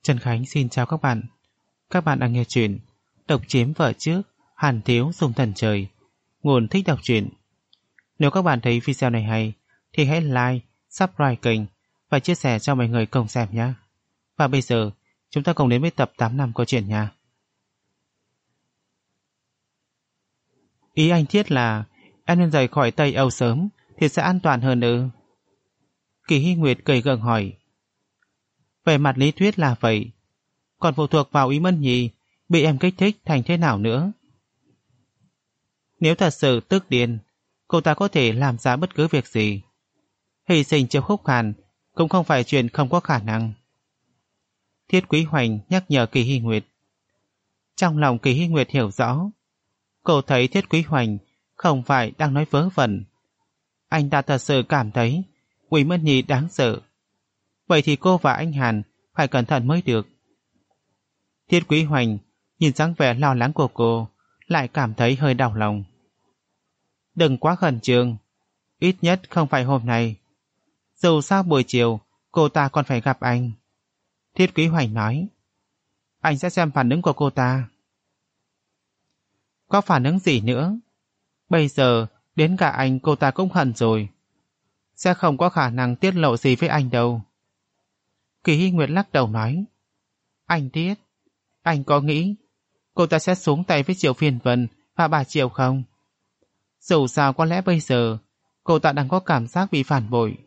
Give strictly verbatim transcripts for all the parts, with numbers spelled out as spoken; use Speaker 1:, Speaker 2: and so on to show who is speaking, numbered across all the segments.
Speaker 1: Trần Khánh xin chào các bạn. Các bạn đang nghe chuyện Độc chiếm vợ trước, Hàn thiếu dùng thần trời. Nguồn thích đọc truyện. Nếu các bạn thấy video này hay thì hãy like, subscribe kênh và chia sẻ cho mọi người cùng xem nhé. Và bây giờ chúng ta cùng đến với tập tám năm câu chuyện nha. Ý anh Thiết là em nên rời khỏi Tây Âu sớm thì sẽ an toàn hơn ư? Kỳ Hy Nguyệt cười gượng hỏi. Về mặt lý thuyết là vậy, còn phụ thuộc vào ý Mân Nhi bị em kích thích thành thế nào nữa. Nếu thật sự tức điên, cô ta có thể làm ra bất cứ việc gì. Hy sinh Triệu Khúc Hàn cũng không phải chuyện không có khả năng. Thiết Quý Hoành nhắc nhở Kỳ Hy Nguyệt. Trong lòng Kỳ Hy Nguyệt hiểu rõ, cô thấy Thiết Quý Hoành không phải đang nói vớ vẩn. Anh ta thật sự cảm thấy Quý Mân Nhi đáng sợ. Vậy thì cô và anh Hàn phải cẩn thận mới được. Thiết Quý Hoành nhìn dáng vẻ lo lắng của cô, lại cảm thấy hơi đau lòng. Đừng quá khẩn trương, ít nhất không phải hôm nay. Dù sao buổi chiều cô ta còn phải gặp anh. Thiết Quý Hoành nói. Anh sẽ xem phản ứng của cô ta. Có phản ứng gì nữa? Bây giờ đến cả anh cô ta cũng hận rồi. Sẽ không có khả năng tiết lộ gì với anh đâu. Kỳ Hy Nguyệt lắc đầu nói. Anh Tiết, anh có nghĩ cô ta sẽ xuống tay với Triệu Phiên Vân và bà Triệu không? Dù sao có lẽ bây giờ cô ta đang có cảm giác bị phản bội.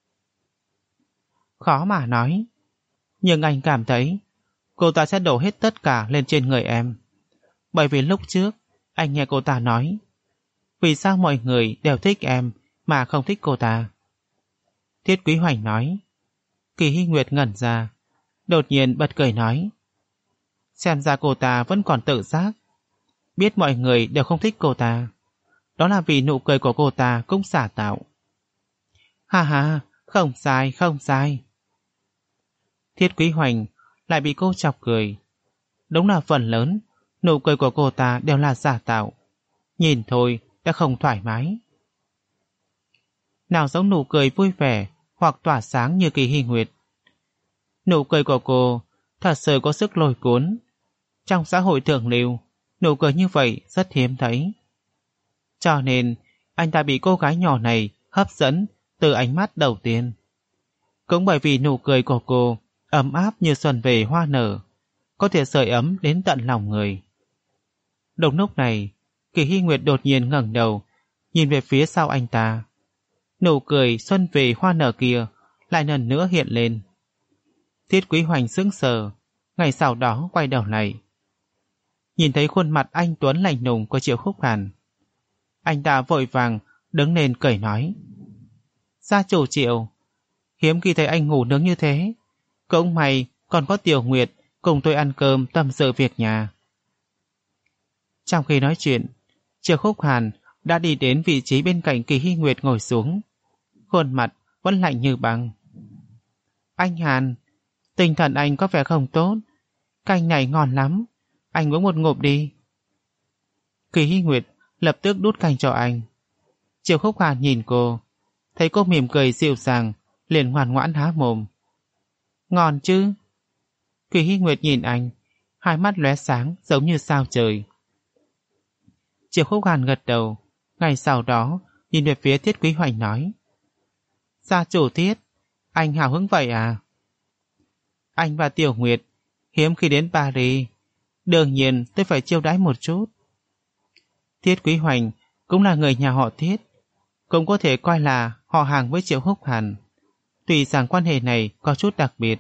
Speaker 1: Khó mà nói. Nhưng anh cảm thấy cô ta sẽ đổ hết tất cả lên trên người em. Bởi vì lúc trước anh nghe cô ta nói, vì sao mọi người đều thích em mà không thích cô ta? Thiết Quý Hoành nói. Kỳ Hy Nguyệt ngẩn ra, đột nhiên bật cười nói. Xem ra cô ta vẫn còn tự giác, biết mọi người đều không thích cô ta. Đó là vì nụ cười của cô ta cũng giả tạo. Ha ha, không sai, không sai. Thiết Quý Hoành lại bị cô chọc cười. Đúng là phần lớn nụ cười của cô ta đều là giả tạo. Nhìn thôi đã không thoải mái. Nào giống nụ cười vui vẻ hoặc tỏa sáng như Kỳ Hy Nguyệt. Nụ cười của cô thật sự có sức lôi cuốn. Trong xã hội thượng lưu, nụ cười như vậy rất hiếm thấy. Cho nên anh ta bị cô gái nhỏ này hấp dẫn từ ánh mắt đầu tiên. Cũng bởi vì nụ cười của cô ấm áp như xuân về hoa nở, có thể sưởi ấm đến tận lòng người. Đúng lúc này, Kỳ Hy Nguyệt đột nhiên ngẩng đầu, nhìn về phía sau anh ta. Nụ cười xuân về hoa nở kia lại lần nữa hiện lên. Thiết Quý Hoành sững sờ, ngày sau đó quay đầu lại. Nhìn thấy khuôn mặt anh tuấn lạnh lùng của Triệu Khúc Hàn, anh ta vội vàng đứng lên cười nói. Gia chủ Triệu, hiếm khi thấy anh ngủ nướng như thế. Cũng may còn có Tiểu Nguyệt cùng tôi ăn cơm tâm sự việc nhà. Trong khi nói chuyện, Triệu Khúc Hàn đã đi đến vị trí bên cạnh Kỳ Hy Nguyệt ngồi xuống. Khuôn mặt vẫn lạnh như băng. Anh Hàn, tinh thần anh có vẻ không tốt. Canh này ngon lắm, anh uống một ngụm đi. Kỳ Hy Nguyệt lập tức đút canh cho anh. Triệu Khúc Hàn nhìn cô, thấy cô mỉm cười dịu dàng, liền ngoan ngoãn há mồm. Ngon chứ? Kỳ Hy Nguyệt nhìn anh, hai mắt lóe sáng giống như sao trời. Triệu Khúc Hàn gật đầu, ngày sau đó nhìn về phía Thiết Quý Hoành nói. Gia chủ Thiết, anh hào hứng vậy à? Anh và Tiểu Nguyệt hiếm khi đến Paris, đương nhiên tôi phải chiêu đãi một chút. Thiết Quý Hoành cũng là người nhà họ Thiết, cũng có thể coi là họ hàng với Triệu Khúc Hàn. Tuy rằng quan hệ này có chút đặc biệt.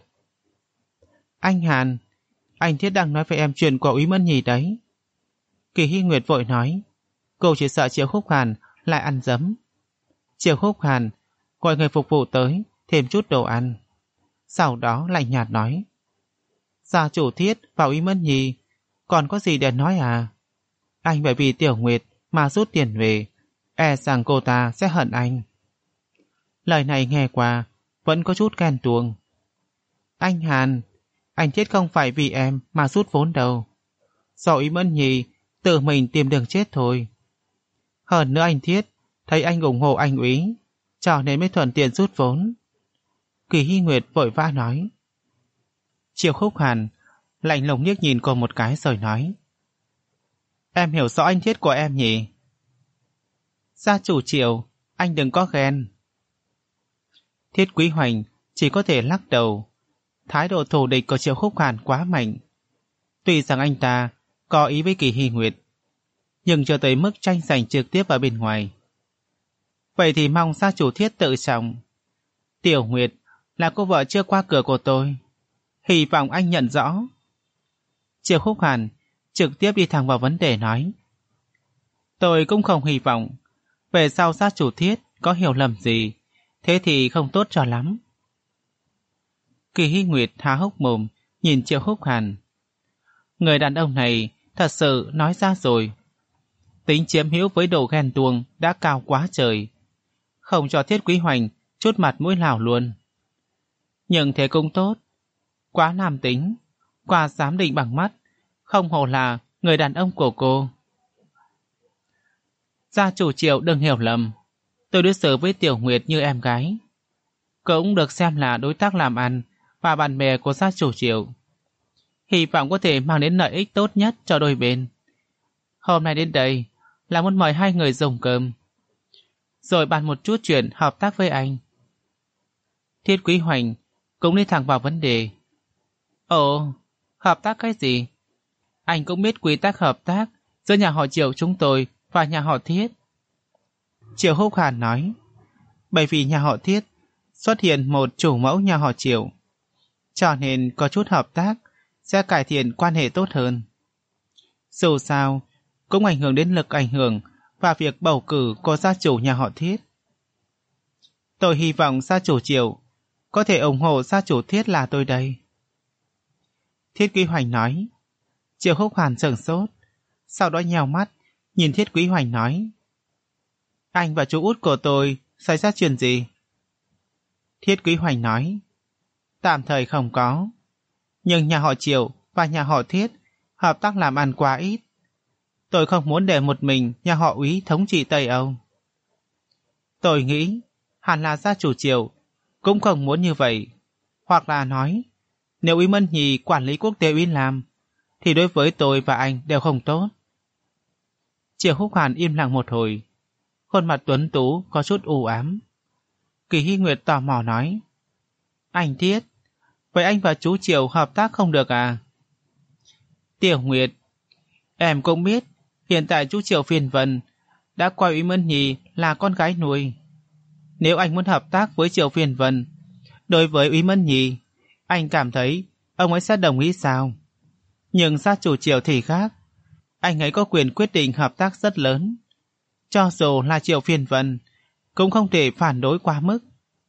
Speaker 1: Anh Hàn, anh Thiết đang nói với em chuyện của Úy Mân Nhi đấy. Kỳ Hy Nguyệt vội nói, cô chỉ sợ Triệu Khúc Hàn lại ăn dấm. Triệu Khúc Hàn gọi người phục vụ tới thêm chút đồ ăn, sau đó lạnh nhạt nói. Gia chủ Thiết và Úy Mân Nhi còn có gì để nói à? Anh bởi vì Tiểu Nguyệt mà rút tiền về, e rằng cô ta sẽ hận anh. Lời này nghe qua vẫn có chút ghen tuông. Anh Hàn, anh Thiết không phải vì em mà rút vốn đâu. Do Úy Mân Nhi tự mình tìm đường chết thôi. Hơn nữa anh Thiết thấy anh ủng hộ anh Úy, cho nên mới thuận tiện rút vốn. Kỳ Hy Nguyệt vội vã nói. Triệu Khúc Hàn lạnh lùng liếc nhìn cô một cái rồi nói: Em hiểu rõ anh Thiết của em nhỉ? Gia chủ Triệu, anh đừng có ghen. Thiết Quý Hoành chỉ có thể lắc đầu. Thái độ thù địch của Triệu Khúc Hàn quá mạnh. Tuy rằng anh ta có ý với Kỳ Hy Nguyệt, nhưng chưa tới mức tranh giành trực tiếp ở bên ngoài. Vậy thì mong gia chủ Thiết tự trọng. Tiểu Nguyệt là cô vợ chưa qua cửa của tôi, hy vọng anh nhận rõ. Triệu Khúc Hàn trực tiếp đi thẳng vào vấn đề nói: Tôi cũng không hy vọng về sau gia chủ Thiết có hiểu lầm gì, thế thì không tốt cho lắm. Kỳ Hy Nguyệt há hốc mồm nhìn Triệu Khúc Hàn. Người đàn ông này thật sự nói ra rồi. Tính chiếm hữu với độ ghen tuông đã cao quá trời, không cho Thiết Quý Hoành chút mặt mũi nào luôn. Nhưng thế cũng tốt, quá nam tính, quá giám định bằng mắt, không hổ là người đàn ông của cô. Gia chủ Triệu đừng hiểu lầm, tôi đối xử với Tiểu Nguyệt như em gái, cũng được xem là đối tác làm ăn và bạn bè của gia chủ Triệu. Hy vọng có thể mang đến lợi ích tốt nhất cho đôi bên. Hôm nay đến đây là muốn mời hai người dùng cơm, rồi bàn một chút chuyện hợp tác với anh. Thiết Quý Hoành cũng đi thẳng vào vấn đề. Ồ, hợp tác cái gì? Anh cũng biết quy tắc hợp tác giữa nhà họ Triệu chúng tôi và nhà họ Thiết. Triệu Khúc Hàn nói, bởi vì nhà họ Thiết xuất hiện một chủ mẫu nhà họ Triệu, cho nên có chút hợp tác sẽ cải thiện quan hệ tốt hơn. Dù sao, cũng ảnh hưởng đến lực ảnh hưởng và việc bầu cử của gia chủ nhà họ Thiết. Tôi hy vọng gia chủ Triệu có thể ủng hộ gia chủ Thiết là tôi đây. Thiết Quý Hoành nói. Triệu Khúc Hàn sửng sốt, sau đó nheo mắt nhìn Thiết Quý Hoành nói, anh và chú út của tôi xảy ra chuyện gì? Thiết Quý Hoành nói, tạm thời không có, nhưng nhà họ Triệu và nhà họ Thiết hợp tác làm ăn quá ít. Tôi không muốn để một mình nhà họ Úy thống trị Tây Âu. Tôi nghĩ hẳn là gia chủ Triệu cũng không muốn như vậy, hoặc là nói nếu Úy Mân Nhì quản lý quốc tế Úy Lam thì đối với tôi và anh đều không tốt. Triệu Khúc Hàn im lặng một hồi, khuôn mặt tuấn tú có chút u ám. Kỳ Hy Nguyệt tò mò nói, anh Thiết, vậy anh và chú Triệu hợp tác không được à? Tiểu Nguyệt, em cũng biết hiện tại chú Triệu Phiền Vân đã coi Úy Mân Nhì là con gái nuôi. Nếu anh muốn hợp tác với Triệu Phiền Vân, đối với Úy Mân Nhì, anh cảm thấy ông ấy sẽ đồng ý sao? Nhưng gia chủ Triệu thì khác, anh ấy có quyền quyết định hợp tác rất lớn. Cho dù là Triệu Phiền Vân, cũng không thể phản đối quá mức.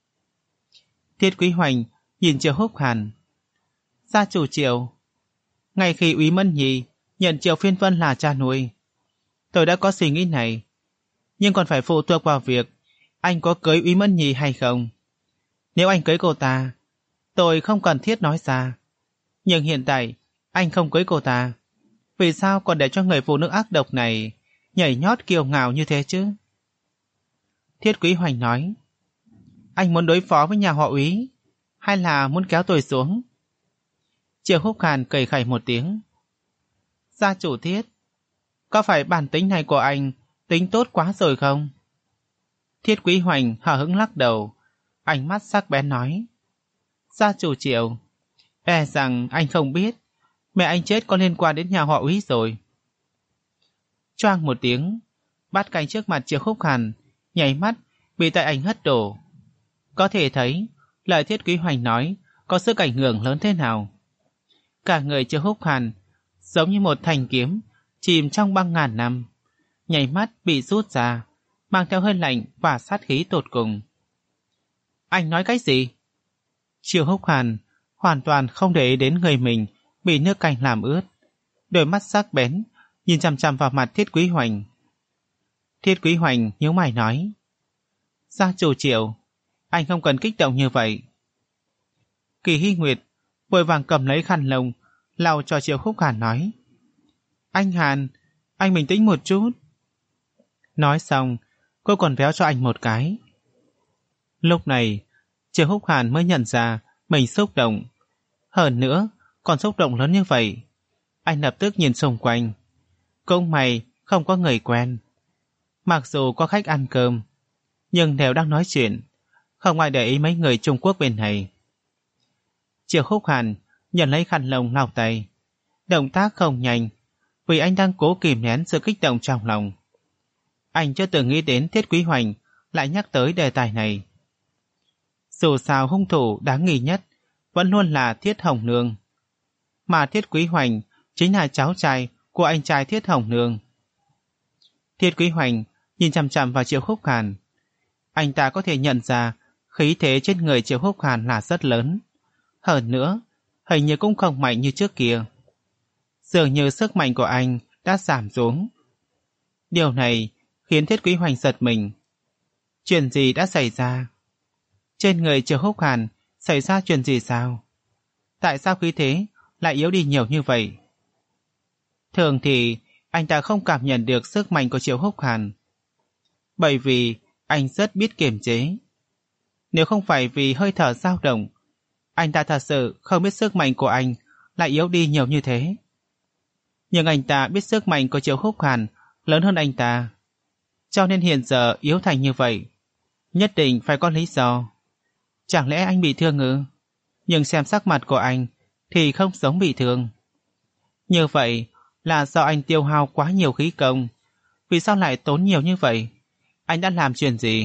Speaker 1: Thiết Quý Hoành nhìn Triệu Khúc Hàn. Gia chủ Triệu, ngay khi Úy Mân Nhì nhận Triệu Phiền Vân là cha nuôi, tôi đã có suy nghĩ này, nhưng còn phải phụ thuộc vào việc anh có cưới Úy Mân Nhì hay không. Nếu anh cưới cô ta, tôi không cần thiết nói ra. Nhưng hiện tại anh không cưới cô ta, vì sao còn để cho người phụ nữ ác độc này nhảy nhót kiêu ngạo như thế chứ? Thiết Quý Hoành nói, anh muốn đối phó với nhà họ Úy hay là muốn kéo tôi xuống? Triệu Khúc Hàn cười khẩy một tiếng. Gia chủ Thiết, có phải bản tính này của anh tính tốt quá rồi không? Thiết Quý Hoành hờ hững lắc đầu, ánh mắt sắc bén nói, gia chủ Triệu, e rằng anh không biết mẹ anh chết có liên quan đến nhà họ Úy rồi. Choang một tiếng, bát canh trước mặt Triệu Khúc Hàn nháy mắt bị tại ảnh hất đổ. Có thể thấy lời Thiết Quý Hoành nói có sức ảnh hưởng lớn thế nào. Cả người Triệu Khúc Hàn giống như một thanh kiếm chìm trong băng ngàn năm, nháy mắt bị rút ra, mang theo hơi lạnh và sát khí tột cùng. Anh nói cái gì? Triệu Khúc Hàn hoàn toàn không để ý đến người mình bị nước canh làm ướt, đôi mắt sắc bén nhìn chằm chằm vào mặt Thiết Quý Hoành. Thiết Quý Hoành nhíu mày nói, gia chủ Triệu, anh không cần kích động như vậy. Kỳ Hy Nguyệt vội vàng cầm lấy khăn lông lau cho Triệu Khúc Hàn nói, anh Hàn, anh bình tĩnh một chút. Nói xong, cô còn véo cho anh một cái. Lúc này Triệu Khúc Hàn mới nhận ra mình xúc động, Hơn nữa, còn xúc động lớn như vậy. Anh lập tức nhìn xung quanh. Cũng may không có người quen. Mặc dù có khách ăn cơm, nhưng đều đang nói chuyện, không ai để ý mấy người Trung Quốc bên này. Triệu Khúc Hàn nhận lấy khăn lông lau tay. Động tác không nhanh, vì anh đang cố kìm nén sự kích động trong lòng. Anh chưa từng nghĩ đến Thiết Quý Hoành lại nhắc tới đề tài này. Dù sao hung thủ đáng nghi nhất vẫn luôn là Thiết Hồng Nương. Mà Thiết Quý Hoành chính là cháu trai của anh trai Thiết Hồng Nương. Thiết Quý Hoành nhìn chằm chằm vào Triệu Khúc Hàn. Anh ta có thể nhận ra khí thế trên người Triệu Khúc Hàn là rất lớn. Hơn nữa, hình như cũng không mạnh như trước kia. Dường như sức mạnh của anh đã giảm xuống. Điều này khiến Thiết Quý Hoành giật mình. Chuyện gì đã xảy ra? Trên người Triệu Khúc Hàn xảy ra chuyện gì sao? Tại sao khí thế lại yếu đi nhiều như vậy? Thường thì anh ta không cảm nhận được sức mạnh của Triệu Khúc Hàn. Bởi vì anh rất biết kiềm chế. Nếu không phải vì hơi thở dao động, anh ta thật sự không biết sức mạnh của anh lại yếu đi nhiều như thế. Nhưng anh ta biết sức mạnh của Triệu Khúc Hàn lớn hơn anh ta, cho nên hiện giờ yếu thành như vậy. Nhất định phải có lý do. Chẳng lẽ anh bị thương ư? Nhưng xem sắc mặt của anh thì không giống bị thương. Như vậy là do anh tiêu hao quá nhiều khí công. Vì sao lại tốn nhiều như vậy? Anh đã làm chuyện gì?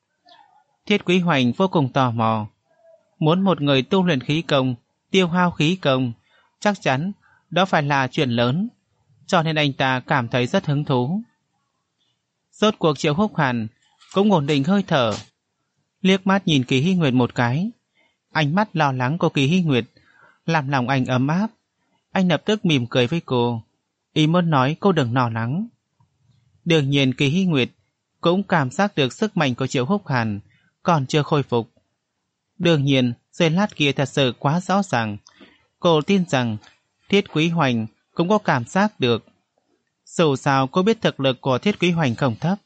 Speaker 1: Thiết Quý Hoành vô cùng tò mò. Muốn một người tu luyện khí công, tiêu hao khí công, chắc chắn đó phải là chuyện lớn, cho nên anh ta cảm thấy rất hứng thú. Rốt cuộc Triệu Khúc Hàn cũng ổn định hơi thở, liếc mắt nhìn Kỳ Hy Nguyệt một cái. Ánh mắt lo lắng của Kỳ Hy Nguyệt làm lòng anh ấm áp. Anh lập tức mỉm cười với cô, ý muốn nói cô đừng lo lắng. Đương nhiên Kỳ Hy Nguyệt cũng cảm giác được sức mạnh của Triệu Khúc Hàn còn chưa khôi phục. Đương nhiên giây lát kia thật sự quá rõ ràng. Cô tin rằng Thiết Quý Hoành cũng có cảm giác được. Dù sao cô biết thực lực của Thiết Quý Hoành không thấp.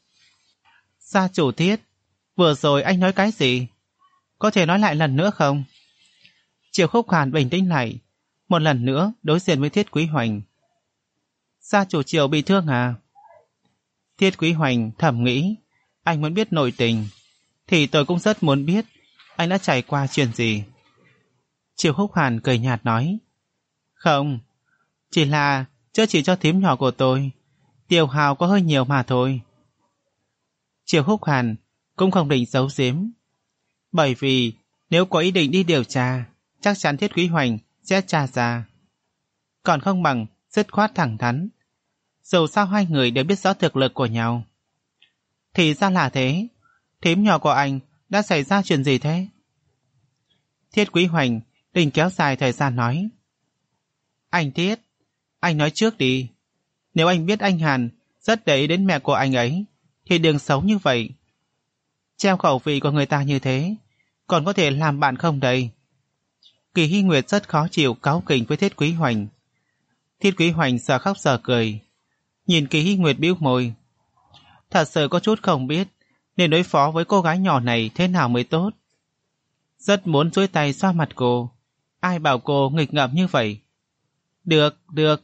Speaker 1: Gia chủ Thiết, vừa rồi anh nói cái gì? Có thể nói lại lần nữa không? Triệu Khúc Hàn bình tĩnh lại, một lần nữa đối diện với Thiết Quý Hoành. Gia chủ Triệu bị thương à? Thiết Quý Hoành thầm nghĩ, anh muốn biết nội tình, thì tôi cũng rất muốn biết anh đã trải qua chuyện gì. Triệu Khúc Hàn cười nhạt nói, không, chỉ là chữa trị cho thím nhỏ của tôi, tiêu hao có hơi nhiều mà thôi. Triệu Khúc Hàn cũng không định giấu giếm, bởi vì nếu có ý định đi điều tra, chắc chắn Thiết Quý Hoành sẽ tra ra. Còn không bằng dứt khoát thẳng thắn. Dù sao hai người đều biết rõ thực lực của nhau. Thì ra là thế, thím nhỏ của anh đã xảy ra chuyện gì thế? Thiết Quý Hoành định kéo dài thời gian nói, anh Thiết, anh nói trước đi. Nếu anh biết anh Hàn rất để ý đến mẹ của anh ấy, thì đừng xấu như vậy. Treo khẩu vị của người ta như thế, còn có thể làm bạn không đây? Kỳ Hy Nguyệt rất khó chịu cáu kỉnh với Thiết Quý Hoành. Thiết Quý Hoành sợ khóc sợ cười, nhìn Kỳ Hy Nguyệt bĩu môi. Thật sự có chút không biết nên đối phó với cô gái nhỏ này thế nào mới tốt. Rất muốn duỗi tay xoa mặt cô, ai bảo cô nghịch ngợm như vậy. Được, được.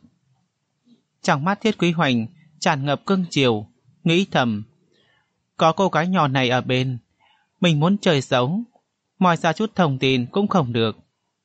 Speaker 1: Trong mắt Thiết Quý Hoành tràn ngập cưng chiều, nghĩ thầm, có cô gái nhỏ này ở bên, mình muốn chơi xấu, moi ra chút thông tin cũng không được.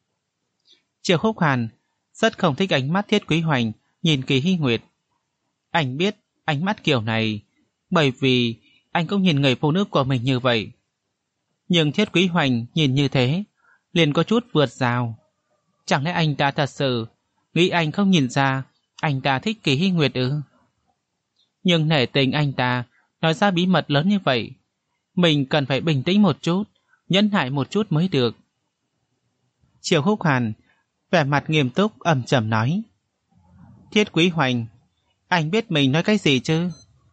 Speaker 1: Triệu Khúc Hàn rất không thích ánh mắt Thiết Quý Hoành nhìn Kỳ Hy Nguyệt. Anh biết ánh mắt kiểu này, bởi vì anh cũng nhìn người phụ nữ của mình như vậy. Nhưng Thiết Quý Hoành nhìn như thế, liền có chút vượt rào. Chẳng lẽ anh ta thật sự nghĩ anh không nhìn ra anh ta thích Kỳ Hy Nguyệt ư? Nhưng nể tình anh ta nói ra bí mật lớn như vậy, mình cần phải bình tĩnh một chút, nhẫn nại một chút mới được. Triệu Khúc Hàn vẻ mặt nghiêm túc ầm trầm nói, Thiết Quý Hoành, anh biết mình nói cái gì chứ?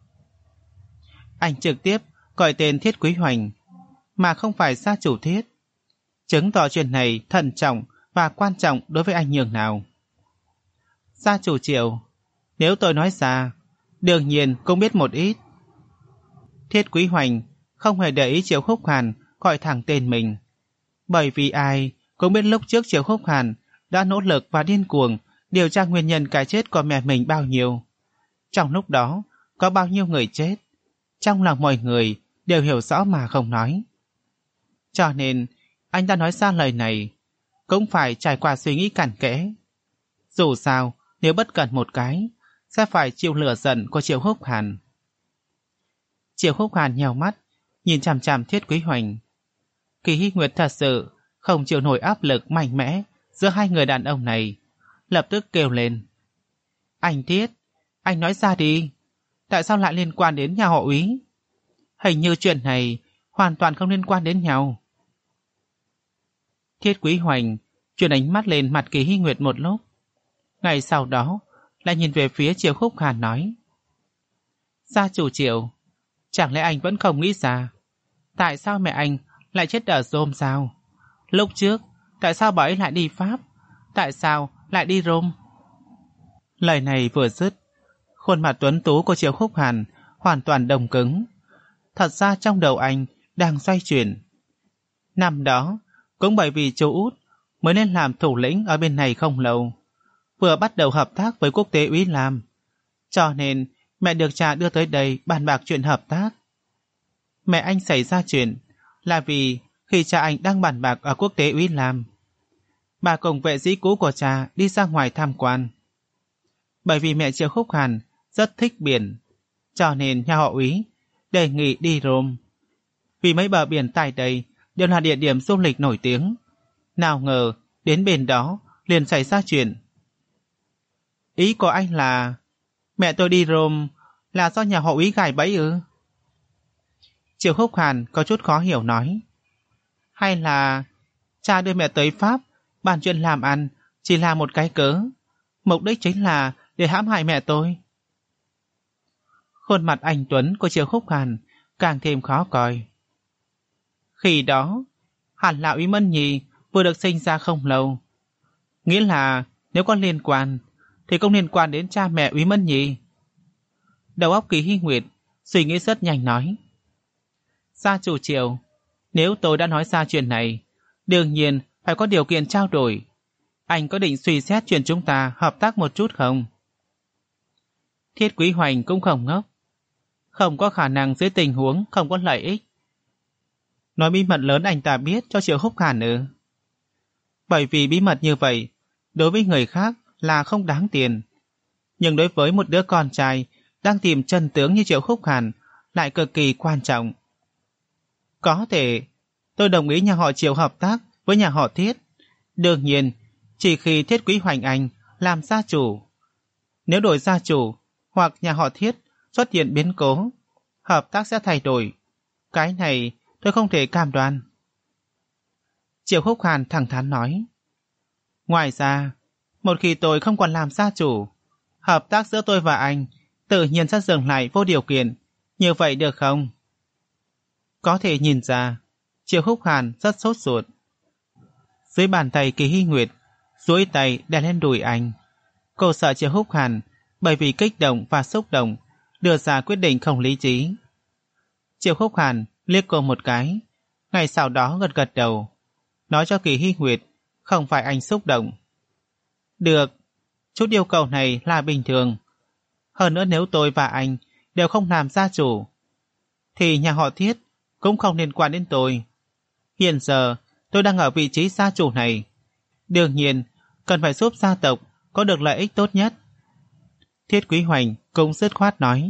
Speaker 1: Anh trực tiếp gọi tên Thiết Quý Hoành, mà không phải gia chủ Thiết, chứng tỏ chuyện này thận trọng và quan trọng đối với anh nhường nào. Gia chủ Triệu, nếu tôi nói ra, đương nhiên cũng biết một ít. Thiết Quý Hoành không hề để ý Triệu Khúc Hàn gọi thẳng tên mình, bởi vì ai cũng biết lúc trước Triệu Khúc Hàn đã nỗ lực và điên cuồng điều tra nguyên nhân cái chết của mẹ mình bao nhiêu. Trong lúc đó, có bao nhiêu người chết, trong lòng mọi người đều hiểu rõ mà không nói. Cho nên, anh đã nói ra lời này, cũng phải trải qua suy nghĩ cặn kẽ. Dù sao, nếu bất cẩn một cái, sẽ phải chịu lửa giận của Triệu Húc Hàn. Triệu Húc Hàn nhèo mắt, nhìn chằm chằm Thiết Quý Hoành. Kỳ Hy Nguyệt thật sự không chịu nổi áp lực mạnh mẽ giữa hai người đàn ông này, lập tức kêu lên. Anh Thiết, anh nói ra đi, tại sao lại liên quan đến nhà họ Úy? Hình như chuyện này hoàn toàn không liên quan đến nhau. Thiết Quý Hoành chuyển ánh mắt lên mặt Kỳ Hy Nguyệt một lúc, ngày sau đó lại nhìn về phía Triệu Húc Hàn nói. Gia chủ Triệu, chẳng lẽ anh vẫn không nghĩ ra tại sao mẹ anh lại chết ở Rome sao? Lúc trước, tại sao bà ấy lại đi Pháp? Tại sao lại đi Rome? Lời này vừa dứt, khuôn mặt tuấn tú của Triệu Húc Hàn hoàn toàn đông cứng. Thật ra trong đầu anh đang xoay chuyển. Năm đó, cũng bởi vì chú út mới nên làm thủ lĩnh ở bên này không lâu, vừa bắt đầu hợp tác với Quốc tế Úy Lam, cho nên mẹ được cha đưa tới đây bàn bạc chuyện hợp tác. Mẹ anh xảy ra chuyện là vì khi cha anh đang bàn bạc ở Quốc tế Úy Lam, bà cùng vệ sĩ cũ của cha đi ra ngoài tham quan. Bởi vì mẹ Triệu Húc Hàn rất thích biển, cho nên nhà họ Úy đề nghị đi Rome. Vì mấy bờ biển tại đây đều là địa điểm du lịch nổi tiếng. Nào ngờ đến bên đó liền xảy ra chuyện. Ý của anh là mẹ tôi đi Rome là do nhà họ Úy gài bẫy ư? Triệu Húc Hàn có chút khó hiểu nói. Hay là cha đưa mẹ tới Pháp bàn chuyện làm ăn chỉ là một cái cớ, mục đích chính là để hãm hại mẹ tôi? Khuôn mặt anh tuấn của Triệu Húc Hàn càng thêm khó coi. Khi đó, hẳn là Úy Mân Nhi vừa được sinh ra không lâu. Nghĩa là nếu có liên quan thì cũng liên quan đến cha mẹ Úy Mân Nhi. Đầu óc Kỳ Hy Nguyệt suy nghĩ rất nhanh nói. Gia chủ Triệu, nếu tôi đã nói ra chuyện này, đương nhiên phải có điều kiện trao đổi. Anh có định suy xét chuyện chúng ta hợp tác một chút không? Thiết Quý Hoành cũng không ngốc. Không có khả năng dưới tình huống không có lợi ích. Nói bí mật lớn anh ta biết cho Triệu Húc Hàn ư? Bởi vì bí mật như vậy, đối với người khác là không đáng tiền. Nhưng đối với một đứa con trai đang tìm chân tướng như Triệu Húc Hàn lại cực kỳ quan trọng. Có thể, tôi đồng ý nhà họ Triệu hợp tác với nhà họ Thiết. Đương nhiên, chỉ khi Thiết Quý Hoành Anh làm gia chủ. Nếu đổi gia chủ hoặc nhà họ Thiết xuất hiện biến cố, hợp tác sẽ thay đổi. Cái này tôi không thể cam đoan. Triệu Húc Hàn thẳng thắn nói. Ngoài ra, một khi tôi không còn làm gia chủ, hợp tác giữa tôi và anh tự nhiên sẽ dừng lại vô điều kiện. Như vậy được không? Có thể nhìn ra, Triệu Húc Hàn rất sốt ruột. Dưới bàn tay Kỳ Hy Nguyệt duỗi tay đè lên đùi anh. Cô sợ Triệu Húc Hàn bởi vì kích động và xúc động đưa ra quyết định không lý trí. Triệu Húc Hàn liếc cô một cái, ngày sau đó gật gật đầu, nói cho Kỳ Hy Nguyệt không phải anh xúc động. Được, chút yêu cầu này là bình thường. Hơn nữa nếu tôi và anh đều không làm gia chủ, thì nhà họ Thiết cũng không liên quan đến tôi. Hiện giờ tôi đang ở vị trí gia chủ này, đương nhiên cần phải giúp gia tộc có được lợi ích tốt nhất. Thiết Quý Hoành cũng dứt khoát nói.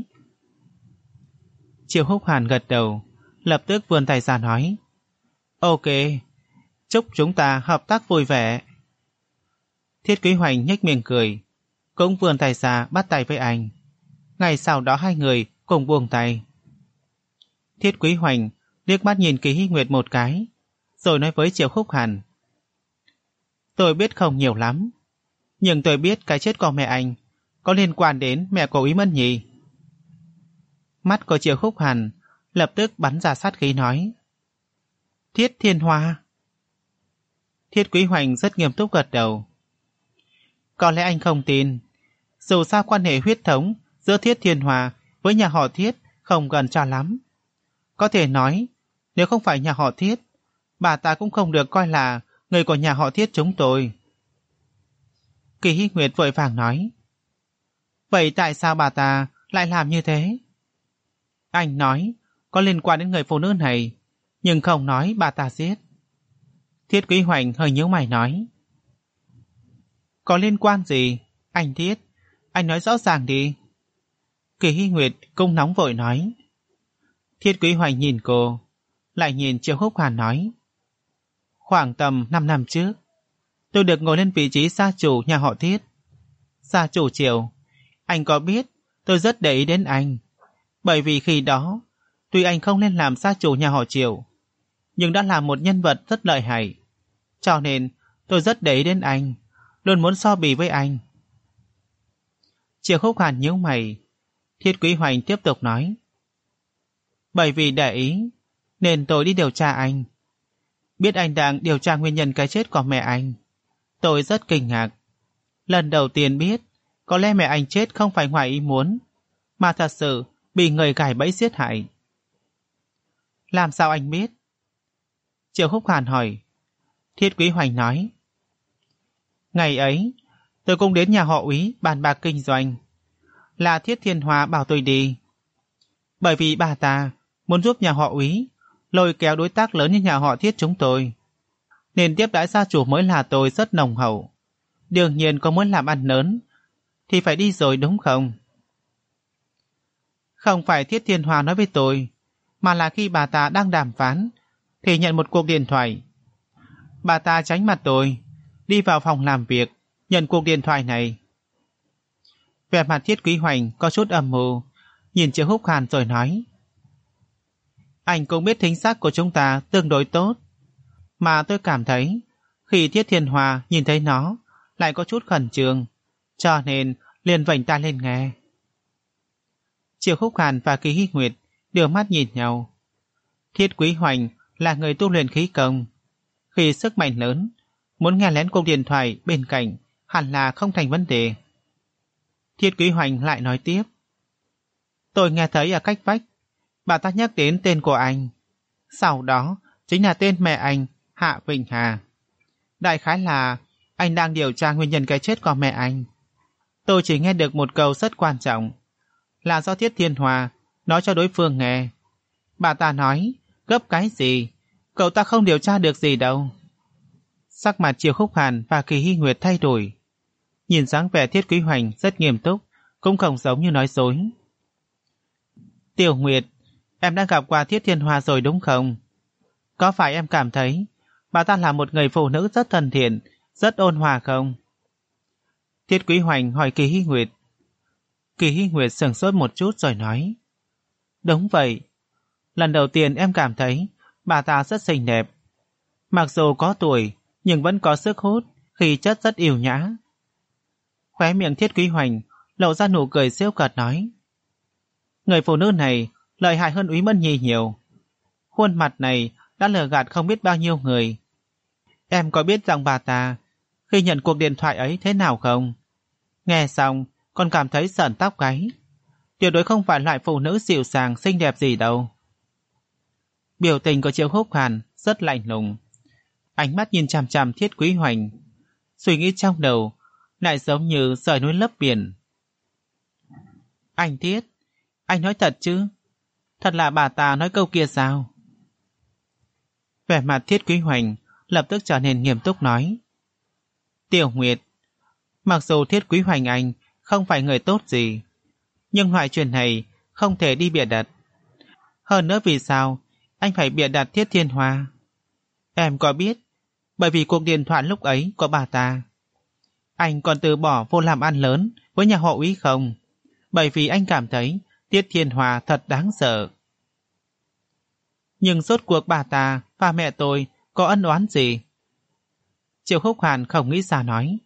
Speaker 1: Triệu Húc Hàn gật đầu, lập tức vươn tay ra nói. Ok, chúc chúng ta hợp tác vui vẻ. Thiết Quý Hoành nhếch miệng cười, cũng vươn tay ra bắt tay với anh. Ngày sau đó hai người cùng buông tay. Thiết Quý Hoành liếc mắt nhìn Kỳ Hy Nguyệt một cái, rồi nói với Triệu Húc Hàn. Tôi biết không nhiều lắm, nhưng tôi biết cái chết của mẹ anh có liên quan đến mẹ của Úy Mân Nhi. Mắt của Triệu Húc Hàn lập tức bắn ra sát khí nói. Thiết Thiên Hoa. Thiết Quý Hoành rất nghiêm túc gật đầu. Có lẽ anh không tin, dù sao quan hệ huyết thống giữa Thiết Thiên Hoa với nhà họ Thiết không gần cho lắm. Có thể nói, nếu không phải nhà họ Thiết, bà ta cũng không được coi là người của nhà họ Thiết chúng tôi. Kỳ Hy Nguyệt vội vàng nói. Vậy tại sao bà ta lại làm như thế? Anh nói có liên quan đến người phụ nữ này, nhưng không nói bà ta giết. Thiết Quý Hoành hơi nhíu mày nói. Có liên quan gì? Anh Thiết, anh nói rõ ràng đi. Kỳ Hy Nguyệt cũng nóng vội nói. Thiết Quý Hoành nhìn cô, lại nhìn Triệu Húc Hàn nói. Khoảng tầm năm năm trước, tôi được ngồi lên vị trí gia chủ nhà họ Thiết. Gia chủ Triệu, anh có biết tôi rất để ý đến anh. Bởi vì khi đó, tuy anh không nên làm gia chủ nhà họ Triệu, nhưng đã là một nhân vật rất lợi hại. Cho nên tôi rất để ý đến anh, luôn muốn so bì với anh. Triệu Húc Hàn nhíu mày. Thiết Quý Hoành tiếp tục nói. Bởi vì để ý, nên tôi đi điều tra anh. Biết anh đang điều tra nguyên nhân cái chết của mẹ anh. Tôi rất kinh ngạc. Lần đầu tiên biết, có lẽ mẹ anh chết không phải ngoài ý muốn, mà thật sự bị người gài bẫy giết hại. Làm sao anh biết? Triệu Húc Hàn hỏi. Thiết Quý Hoành nói. Ngày ấy, tôi cũng đến nhà họ Úy bàn bạc kinh doanh. Là Thiết Thiên Hoa bảo tôi đi. Bởi vì bà ta muốn giúp nhà họ Úy lôi kéo đối tác lớn như nhà họ Thiết chúng tôi, nên tiếp đãi gia chủ mới là tôi rất nồng hậu. Đương nhiên có muốn làm ăn lớn thì phải đi rồi đúng không? Không phải Thiết Thiên Hoa nói với tôi, mà là khi bà ta đang đàm phán thì nhận một cuộc điện thoại. Bà ta tránh mặt tôi, đi vào phòng làm việc, nhận cuộc điện thoại này. Vẻ mặt Thiết Quý Hoành có chút âm mưu, nhìn Triệu Húc Hàn rồi nói. Anh cũng biết thính giác của chúng ta tương đối tốt, mà tôi cảm thấy khi Thiết Thiên Hoa nhìn thấy nó lại có chút khẩn trương, cho nên liền vảnh tai lên nghe. Triệu Húc Hàn và Kỳ Hy Nguyệt đưa mắt nhìn nhau. Thiết Quý Hoành là người tu luyện khí công, khi sức mạnh lớn, muốn nghe lén cuộc điện thoại bên cạnh hẳn là không thành vấn đề. Thiết Quý Hoành lại nói tiếp. Tôi nghe thấy ở cách vách, bà ta nhắc đến tên của anh. Sau đó chính là tên mẹ anh, Hạ Vịnh Hà. Đại khái là anh đang điều tra nguyên nhân cái chết của mẹ anh. Tôi chỉ nghe được một câu rất quan trọng, là do Thiết Thiên Hoa nói cho đối phương nghe. Bà ta nói, gấp cái gì, cậu ta không điều tra được gì đâu. Sắc mặt Triệu Húc Hàn và Kỳ Hy Nguyệt thay đổi. Nhìn dáng vẻ Thiết Quý Hoành rất nghiêm túc, cũng không giống như nói dối. Tiểu Nguyệt, em đã gặp qua Thiết Thiên Hoa rồi đúng không? Có phải em cảm thấy bà ta là một người phụ nữ rất thân thiện, rất ôn hòa không? Thiết Quý Hoành hỏi Kỳ Hy Nguyệt. Kỳ Hy Nguyệt sửng sốt một chút rồi nói. Đúng vậy. Lần đầu tiên em cảm thấy bà ta rất xinh đẹp. Mặc dù có tuổi, nhưng vẫn có sức hút, khí chất rất yêu nhã. Khóe miệng Thiết Quý Hoành lộ ra nụ cười giễu cợt nói. Người phụ nữ này lợi hại hơn Úy Mẫn Nhi nhiều. Khuôn mặt này đã lừa gạt không biết bao nhiêu người. Em có biết rằng bà ta khi nhận cuộc điện thoại ấy thế nào không? Nghe xong còn cảm thấy sởn tóc gáy. Tuyệt đối không phải loại phụ nữ dịu dàng xinh đẹp gì đâu. Biểu tình của Triệu Húc Hàn rất lạnh lùng. Ánh mắt nhìn chằm chằm Thiết Quý Hoành. Suy nghĩ trong đầu lại giống như rời núi lấp biển. Anh Thiết, anh nói thật chứ? Thật là bà ta nói câu kia sao? Vẻ mặt Thiết Quý Hoành lập tức trở nên nghiêm túc nói. Tiểu Nguyệt, mặc dù Thiết Quý Hoành anh không phải người tốt gì, nhưng loại chuyện này không thể đi bịa đặt. Hơn nữa vì sao anh phải bịa đặt Thiết Thiên Hoa? Em có biết bởi vì cuộc điện thoại lúc ấy của bà ta, anh còn từ bỏ vô làm ăn lớn với nhà họ Úy không? Bởi vì anh cảm thấy Thiết Thiên Hoa thật đáng sợ. Nhưng rốt cuộc bà ta và mẹ tôi có ân oán gì? Triệu Húc Hàn không nghĩ ra nói.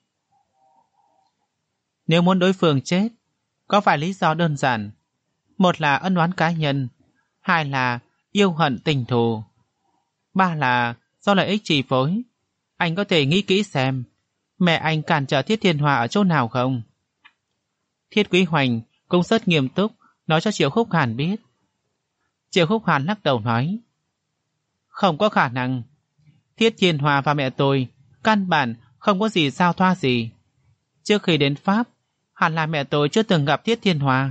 Speaker 1: Nếu muốn đối phương chết, có phải lý do đơn giản. Một là ân oán cá nhân, hai là yêu hận tình thù, ba là do lợi ích chi phối. Anh có thể nghĩ kỹ xem mẹ anh cản trở Thiết Thiên Hoa ở chỗ nào không? Thiết Quý Hoành cũng rất nghiêm túc nói cho Triệu Húc Hàn biết. Triệu Húc Hàn lắc đầu nói. Không có khả năng. Thiết Thiên Hoa và mẹ tôi căn bản không có gì giao thoa gì. Trước khi đến Pháp, hẳn là mẹ tôi chưa từng gặp Thiết Thiên Hòa.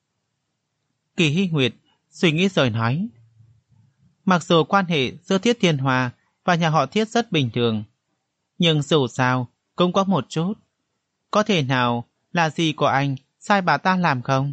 Speaker 1: Kỳ Hy Nguyệt suy nghĩ rồi nói, mặc dù quan hệ giữa Thiết Thiên Hòa và nhà họ Thiết rất bình thường, nhưng dù sao cũng có một chút. Có thể nào là gì của anh sai bà ta làm không?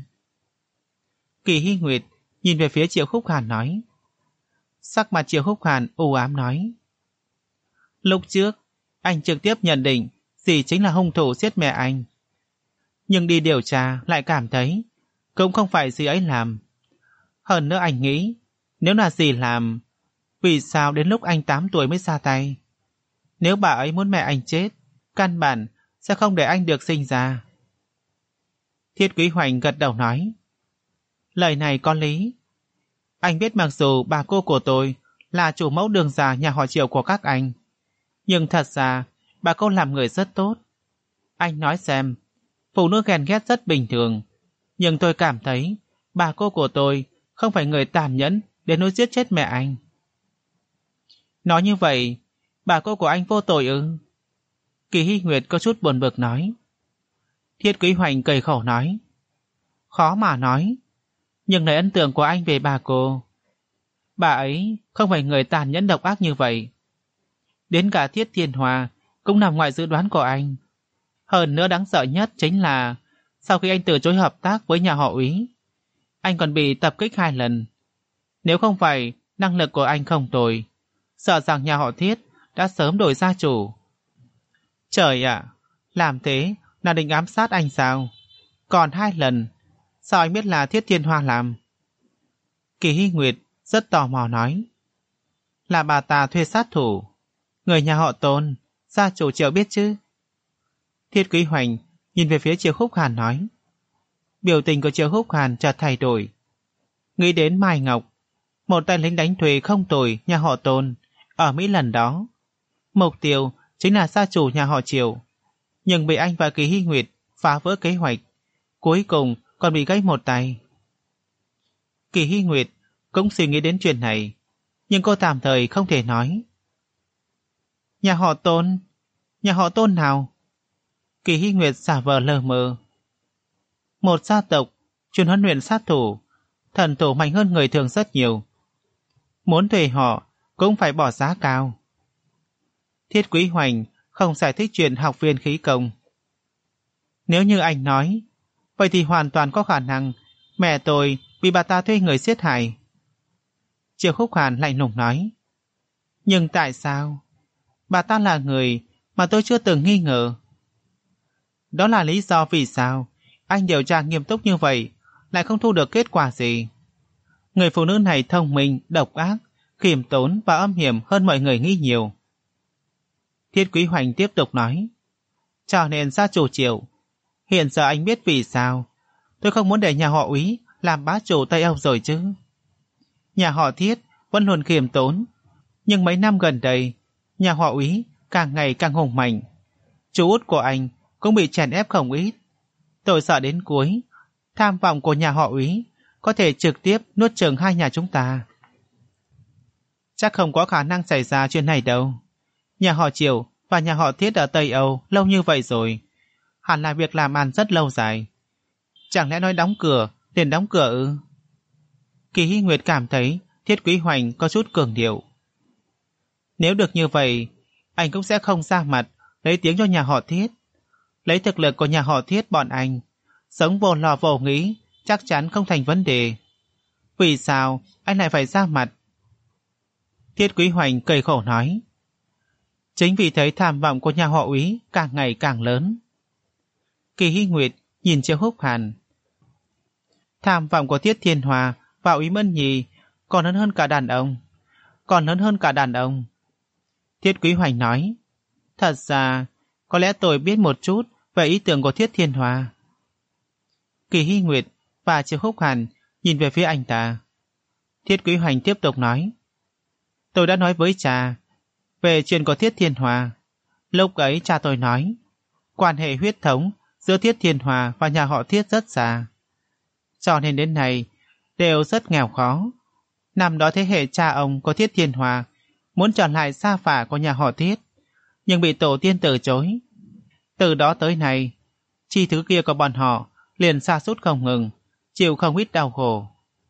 Speaker 1: Kỳ Hy Nguyệt nhìn về phía Triệu Khúc Hàn nói. Sắc mặt Triệu Khúc Hàn u ám nói, lúc trước anh trực tiếp nhận định dì chính là hung thủ giết mẹ anh, nhưng đi điều tra lại cảm thấy cũng không phải dì ấy làm. Hơn nữa anh nghĩ, nếu là dì làm, vì sao đến lúc anh tám tuổi mới ra tay? Nếu bà ấy muốn mẹ anh chết, căn bản sẽ không để anh được sinh ra. Thiết Quý Hoành gật đầu nói, lời này có lý. Anh biết mặc dù bà cô của tôi là chủ mẫu đường già nhà họ Triệu của các anh, nhưng thật ra bà cô làm người rất tốt. Anh nói xem, phụ nữ ghen ghét rất bình thường, nhưng tôi cảm thấy bà cô của tôi không phải người tàn nhẫn đến nỗi giết chết mẹ anh. Nói như vậy, bà cô của anh vô tội ư? Kỳ Hy Nguyệt có chút buồn bực nói. Thiết Quý Hoành cười khổ nói, khó mà nói, nhưng lấy ấn tượng của anh về bà cô, bà ấy không phải người tàn nhẫn độc ác như vậy. Đến cả Thiết Thiên Hòa cũng nằm ngoài dự đoán của anh. Hơn nữa đáng sợ nhất chính là sau khi anh từ chối hợp tác với nhà họ Úy, anh còn bị tập kích hai lần. Nếu không phải năng lực của anh không tồi, sợ rằng nhà họ Thiết đã sớm đổi gia chủ. Trời ạ, làm thế là định ám sát anh sao? Còn hai lần, sao anh biết là Thiết Thiên Hoa làm? Kỳ Hy Nguyệt rất tò mò nói, là bà ta thuê sát thủ. Người nhà họ Tôn, gia chủ Triệu biết chứ? Thiết Quý Hoành nhìn về phía Triệu Khúc Hàn nói. Biểu tình của Triệu Khúc Hàn chợt thay đổi. Nghĩ đến Mai Ngọc, một tay lính đánh thuê không tồi nhà họ Tôn ở Mỹ lần đó. Mục tiêu chính là gia chủ nhà họ Triệu, nhưng bị anh và Kỳ Hy Nguyệt phá vỡ kế hoạch, cuối cùng còn bị gãy một tay. Kỳ Hy Nguyệt cũng suy nghĩ đến chuyện này, nhưng cô tạm thời không thể nói. Nhà họ Tôn? Nhà họ Tôn nào? Kỳ Hy Nguyệt giả vờ lờ mờ. Một gia tộc chuyên huấn luyện sát thủ, thần thủ mạnh hơn người thường rất nhiều. Muốn thuê họ cũng phải bỏ giá cao. Thiết Quý Hoành không giải thích chuyện học viên khí công. Nếu như anh nói, vậy thì hoàn toàn có khả năng mẹ tôi bị bà ta thuê người giết hại. Triệu Khúc Hàn lạnh lùng nói. Nhưng tại sao? Bà ta là người mà tôi chưa từng nghi ngờ. Đó là lý do vì sao anh điều tra nghiêm túc như vậy lại không thu được kết quả gì. Người phụ nữ này thông minh, độc ác, khiêm tốn và âm hiểm hơn mọi người nghĩ nhiều. Thiết Quý Hoành tiếp tục nói. Cho nên gia chủ Triệu, hiện giờ anh biết vì sao tôi không muốn để nhà họ Úy làm bá chủ Tây Âu rồi chứ. Nhà họ Thiết vẫn luôn khiêm tốn, nhưng mấy năm gần đây nhà họ Úy càng ngày càng hùng mạnh. Chú út của anh cũng bị chèn ép không ít. Tôi sợ đến cuối tham vọng của nhà họ Úy có thể trực tiếp nuốt chửng hai nhà chúng ta. Chắc không có khả năng xảy ra chuyện này đâu. Nhà họ Triệu và nhà họ Thiết ở Tây Âu lâu như vậy rồi, hẳn là việc làm ăn rất lâu dài. Chẳng lẽ nói đóng cửa liền đóng cửa ư? Kỳ Hy Nguyệt cảm thấy Thiết Quý Hoành có chút cường điệu. Nếu được như vậy, anh cũng sẽ không ra mặt lấy tiếng cho nhà họ Thiết. Lấy thực lực của nhà họ Thiết bọn anh, sống vô lo vô nghĩ chắc chắn không thành vấn đề. Vì sao anh lại phải ra mặt? Thiết Quý Hoành cười khổ nói. Chính vì thấy tham vọng của nhà họ Úy càng ngày càng lớn. Kỳ Hy Nguyệt nhìn Triệu Khúc Hàn. Tham vọng của Thiết Thiên Hòa và Úy Mân Nhì còn lớn hơn cả đàn ông. Còn lớn hơn cả đàn ông. Thiết Quý Hoành nói. Thật ra, có lẽ tôi biết một chút về ý tưởng của Thiết Thiên Hòa. Kỳ Hy Nguyệt và Triệu Khúc Hàn nhìn về phía anh ta. Thiết Quý Hoành tiếp tục nói. Tôi đã nói với cha về chuyện của Thiết Thiên Hòa. Lúc ấy cha tôi nói, quan hệ huyết thống giữa Thiết Thiên Hòa và nhà họ Thiết rất xa. Cho nên đến nay đều rất nghèo khó. Năm đó thế hệ cha ông của Thiết Thiên Hòa muốn trở lại gia phả của nhà họ Thiết, nhưng bị tổ tiên từ chối. Từ đó tới nay, chi thứ kia của bọn họ liền sa sút không ngừng, chịu không ít đau khổ.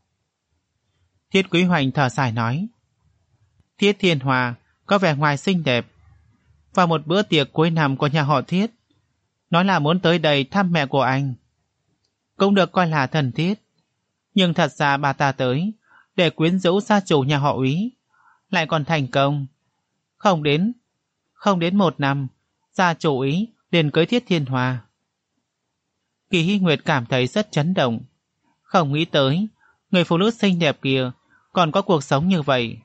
Speaker 1: Thiết Quý Hoành thở dài nói, Thiết Thiên Hòa có vẻ ngoài xinh đẹp. Vào một bữa tiệc cuối năm của nhà họ Thiết, nói là muốn tới đây thăm mẹ của anh, cũng được coi là thân thiết. Nhưng thật ra bà ta tới để quyến rũ gia chủ nhà họ Úy, lại còn thành công. Không đến, không đến một năm, gia chủ Úy liền cưới Thiết Thiên Hòa. Kỳ Hy Nguyệt cảm thấy rất chấn động, không nghĩ tới người phụ nữ xinh đẹp kia còn có cuộc sống như vậy.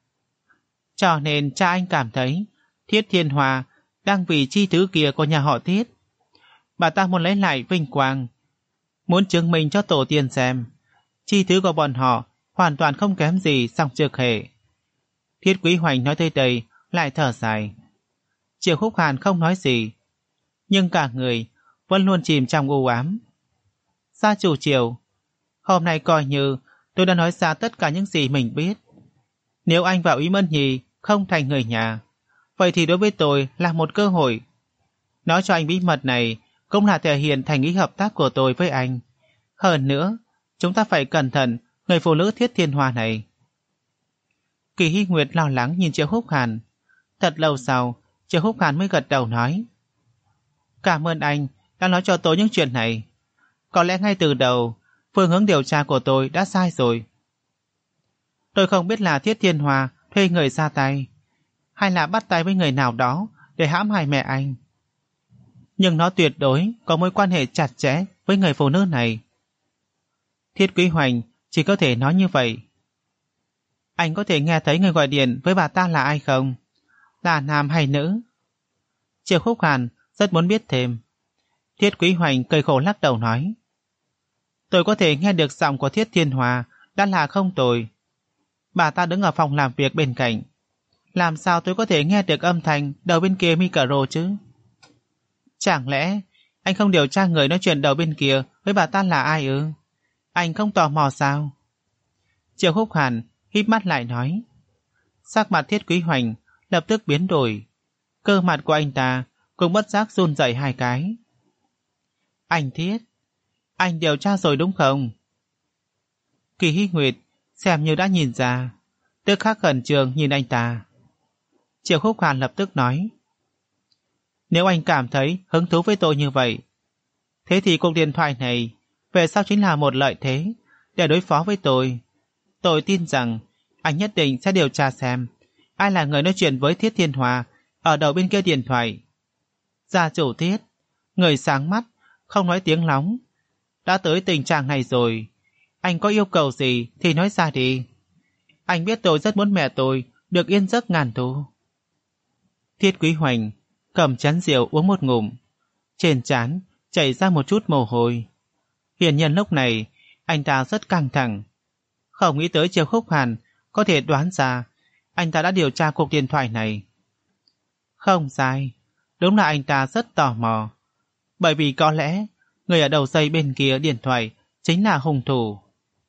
Speaker 1: Cho nên cha anh cảm thấy Thiết Thiên Hòa đang vì chi thứ kia của nhà họ Thiết. Bà ta muốn lấy lại vinh quang, muốn chứng minh cho tổ tiên xem chi thứ của bọn họ hoàn toàn không kém gì Song Trực Hệ. Thiết Quý Hoành nói tới đây lại thở dài. Triệu Khúc Hàn không nói gì, nhưng cả người vẫn luôn chìm trong u ám. Gia chủ Triệu, hôm nay coi như tôi đã nói ra tất cả những gì mình biết. Nếu anh và Úy Mân Nhi không thành người nhà, vậy thì đối với tôi là một cơ hội. Nói cho anh bí mật này cũng là thể hiện thành ý hợp tác của tôi với anh. Hơn nữa, chúng ta phải cẩn thận người phụ nữ Thiết Thiên Hòa này. Kỳ Hy Nguyệt lo lắng nhìn Triệu Húc Hàn. Thật lâu sau, Triệu Húc Hàn mới gật đầu nói, cảm ơn anh đã nói cho tôi những chuyện này. Có lẽ ngay từ đầu, phương hướng điều tra của tôi đã sai rồi. Tôi không biết là Thiết Thiên Hòa thuê người ra tay, hay là bắt tay với người nào đó để hãm hại mẹ anh. Nhưng nó tuyệt đối có mối quan hệ chặt chẽ với người phụ nữ này. Thiết Quý Hoành chỉ có thể nói như vậy. Anh có thể nghe thấy người gọi điện với bà ta là ai không? Là nam hay nữ? Triệu Khúc Hàn rất muốn biết thêm. Thiết Quý Hoành cười khổ lắc đầu nói, tôi có thể nghe được giọng của Thiết Thiên Hòa đã là không tồi. Bà ta đứng ở phòng làm việc bên cạnh. Làm sao tôi có thể nghe được âm thanh đầu bên kia micro chứ? Chẳng lẽ anh không điều tra người nói chuyện đầu bên kia với bà ta là ai ư? Anh không tò mò sao? Triệu Khúc Hàn híp mắt lại nói. Sắc mặt Thiết Quý Hoành lập tức biến đổi. Cơ mặt của anh ta cũng bất giác run rẩy hai cái. Anh Thiết, anh điều tra rồi đúng không? Kỳ Hy Nguyệt xem như đã nhìn ra, tức khắc khẩn trương nhìn anh ta. Triệu Khúc Hàn lập tức nói, nếu anh cảm thấy hứng thú với tôi như vậy, thế thì cuộc điện thoại này về sau chính là một lợi thế để đối phó với tôi. Tôi tin rằng anh nhất định sẽ điều tra xem ai là người nói chuyện với Thiết Thiên Hòa ở đầu bên kia điện thoại. Gia chủ Thiết, người sáng mắt, không nói tiếng lóng, đã tới tình trạng này rồi. Anh có yêu cầu gì thì nói ra đi. Anh biết tôi rất muốn mẹ tôi được yên giấc ngàn thu. Thiết Quý Hoành cầm chén rượu uống một ngụm, trên trán chảy ra một chút mồ hôi. Hiển nhiên lúc này anh ta rất căng thẳng, không nghĩ tới Triệu Khúc Hàn có thể đoán ra anh ta đã điều tra cuộc điện thoại này. Không sai, đúng là anh ta rất tò mò, bởi vì có lẽ người ở đầu dây bên kia điện thoại chính là hung thủ.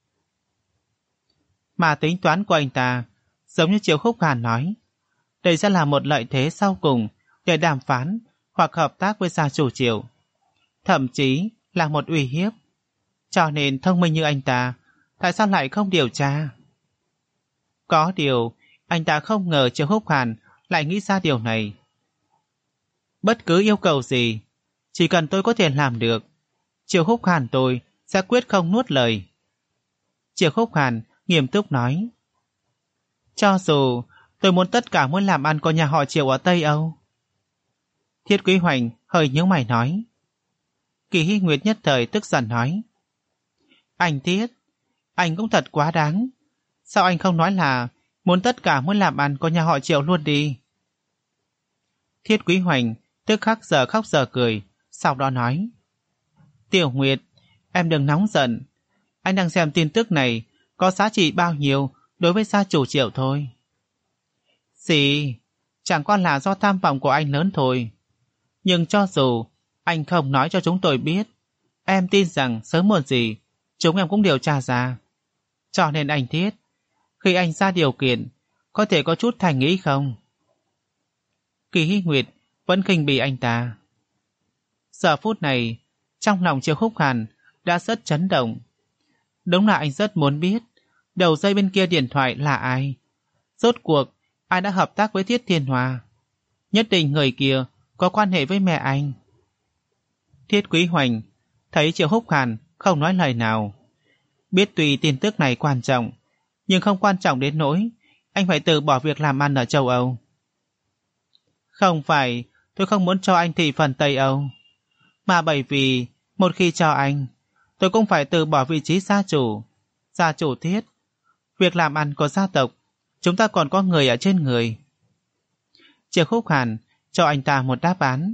Speaker 1: Mà tính toán của anh ta, giống như Triệu Khúc Hàn nói, đây sẽ là một lợi thế sau cùng để đàm phán hoặc hợp tác với gia chủ Triệu, thậm chí là một uy hiếp. Cho nên thông minh như anh ta, tại sao lại không điều tra? Có điều, anh ta không ngờ Triệu Khúc Hàn lại nghĩ ra điều này. Bất cứ yêu cầu gì, chỉ cần tôi có thể làm được, Triệu Khúc Hàn tôi sẽ quyết không nuốt lời. Triệu Khúc Hàn nghiêm túc nói, cho dù tôi muốn tất cả muốn làm ăn của nhà họ Triệu ở Tây Âu. Thiết Quý Hoành hơi nhíu mày nói. Kỳ Hy Nguyệt nhất thời tức giận nói, anh Thiết, anh cũng thật quá đáng. Sao anh không nói là muốn tất cả muốn làm ăn của nhà họ Triệu luôn đi? Thiết Quý Hoành tức khắc giờ khóc giờ cười, sau đó nói, Tiểu Nguyệt, em đừng nóng giận. Anh đang xem tin tức này có giá trị bao nhiêu đối với gia chủ Triệu thôi. Gì? Chẳng qua là do tham vọng của anh lớn thôi. Nhưng cho dù anh không nói cho chúng tôi biết, em tin rằng sớm muộn gì chúng em cũng điều tra ra. Cho nên anh Thiết, khi anh ra điều kiện, có thể có chút thành ý không? Kỳ Hy Nguyệt vẫn khinh bỉ anh ta. Giờ phút này, Trong lòng Triệu Khúc Hàn đã rất chấn động. Đúng là anh rất muốn biết đầu dây bên kia điện thoại là ai. Rốt cuộc ai đã hợp tác với Thiết Thiên Hòa. Nhất định người kia có quan hệ với mẹ anh. Thiết Quý Hoành thấy Triệu Khúc Hàn không nói lời nào. Biết tuy tin tức này quan trọng, nhưng không quan trọng đến nỗi anh phải từ bỏ việc làm ăn ở châu Âu. Không phải tôi không muốn cho anh thị phần Tây Âu, mà bởi vì một khi cho anh, tôi cũng phải từ bỏ vị trí gia chủ. Gia chủ Thiết, việc làm ăn của gia tộc, chúng ta còn có người ở trên người. Triệu Khúc Hàn cho anh ta một đáp án.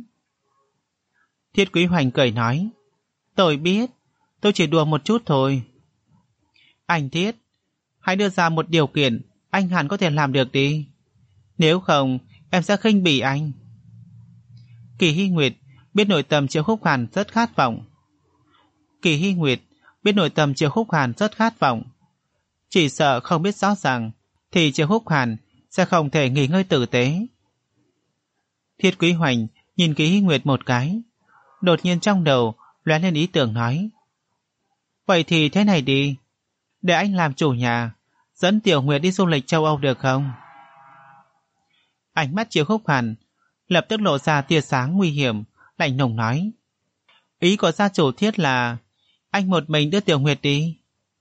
Speaker 1: Thiết Quý Hoành cười nói, tôi biết, tôi chỉ đùa một chút thôi. Anh Thiết, hãy đưa ra một điều kiện anh Hàn có thể làm được đi. Nếu không, em sẽ khinh bỉ anh. Kỳ Hy Nguyệt biết nội tâm Triệu Khúc Hàn rất khát vọng. Kỳ Hy Nguyệt biết nội tâm Triệu Khúc Hàn rất khát vọng. Chỉ sợ không biết rõ ràng thì Triệu Khúc Hàn sẽ không thể nghỉ ngơi tử tế. Thiết Quý Hoành nhìn Kỳ Hy Nguyệt một cái, đột nhiên trong đầu lóe lên ý tưởng nói, vậy thì thế này đi, để anh làm chủ nhà, dẫn Tiểu Nguyệt đi du lịch châu Âu được không? Ánh mắt Triệu Khúc Hàn lập tức lộ ra tia sáng nguy hiểm, lạnh lùng nói, ý của gia chủ Thiết là anh một mình đưa Tiểu Nguyệt đi.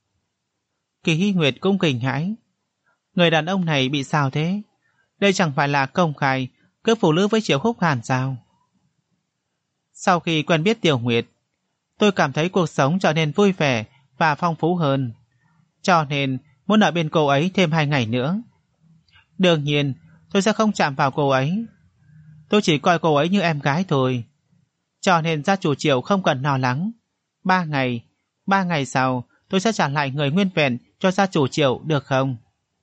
Speaker 1: Kỳ Hy Nguyệt cũng kinh hãi, người đàn ông này bị sao thế? Đây chẳng phải là công khai cướp phụ nữ với Triệu Khúc Hàn sao? Sau khi quen biết Tiểu Nguyệt, tôi cảm thấy cuộc sống trở nên vui vẻ và phong phú hơn, cho nên muốn ở bên cô ấy thêm hai ngày nữa. Đương nhiên, tôi sẽ không chạm vào cô ấy. Tôi chỉ coi cô ấy như em gái thôi. Cho nên gia chủ Triệu không cần lo lắng. Ba ngày, ba ngày sau tôi sẽ trả lại người nguyên vẹn cho gia chủ Triệu được không?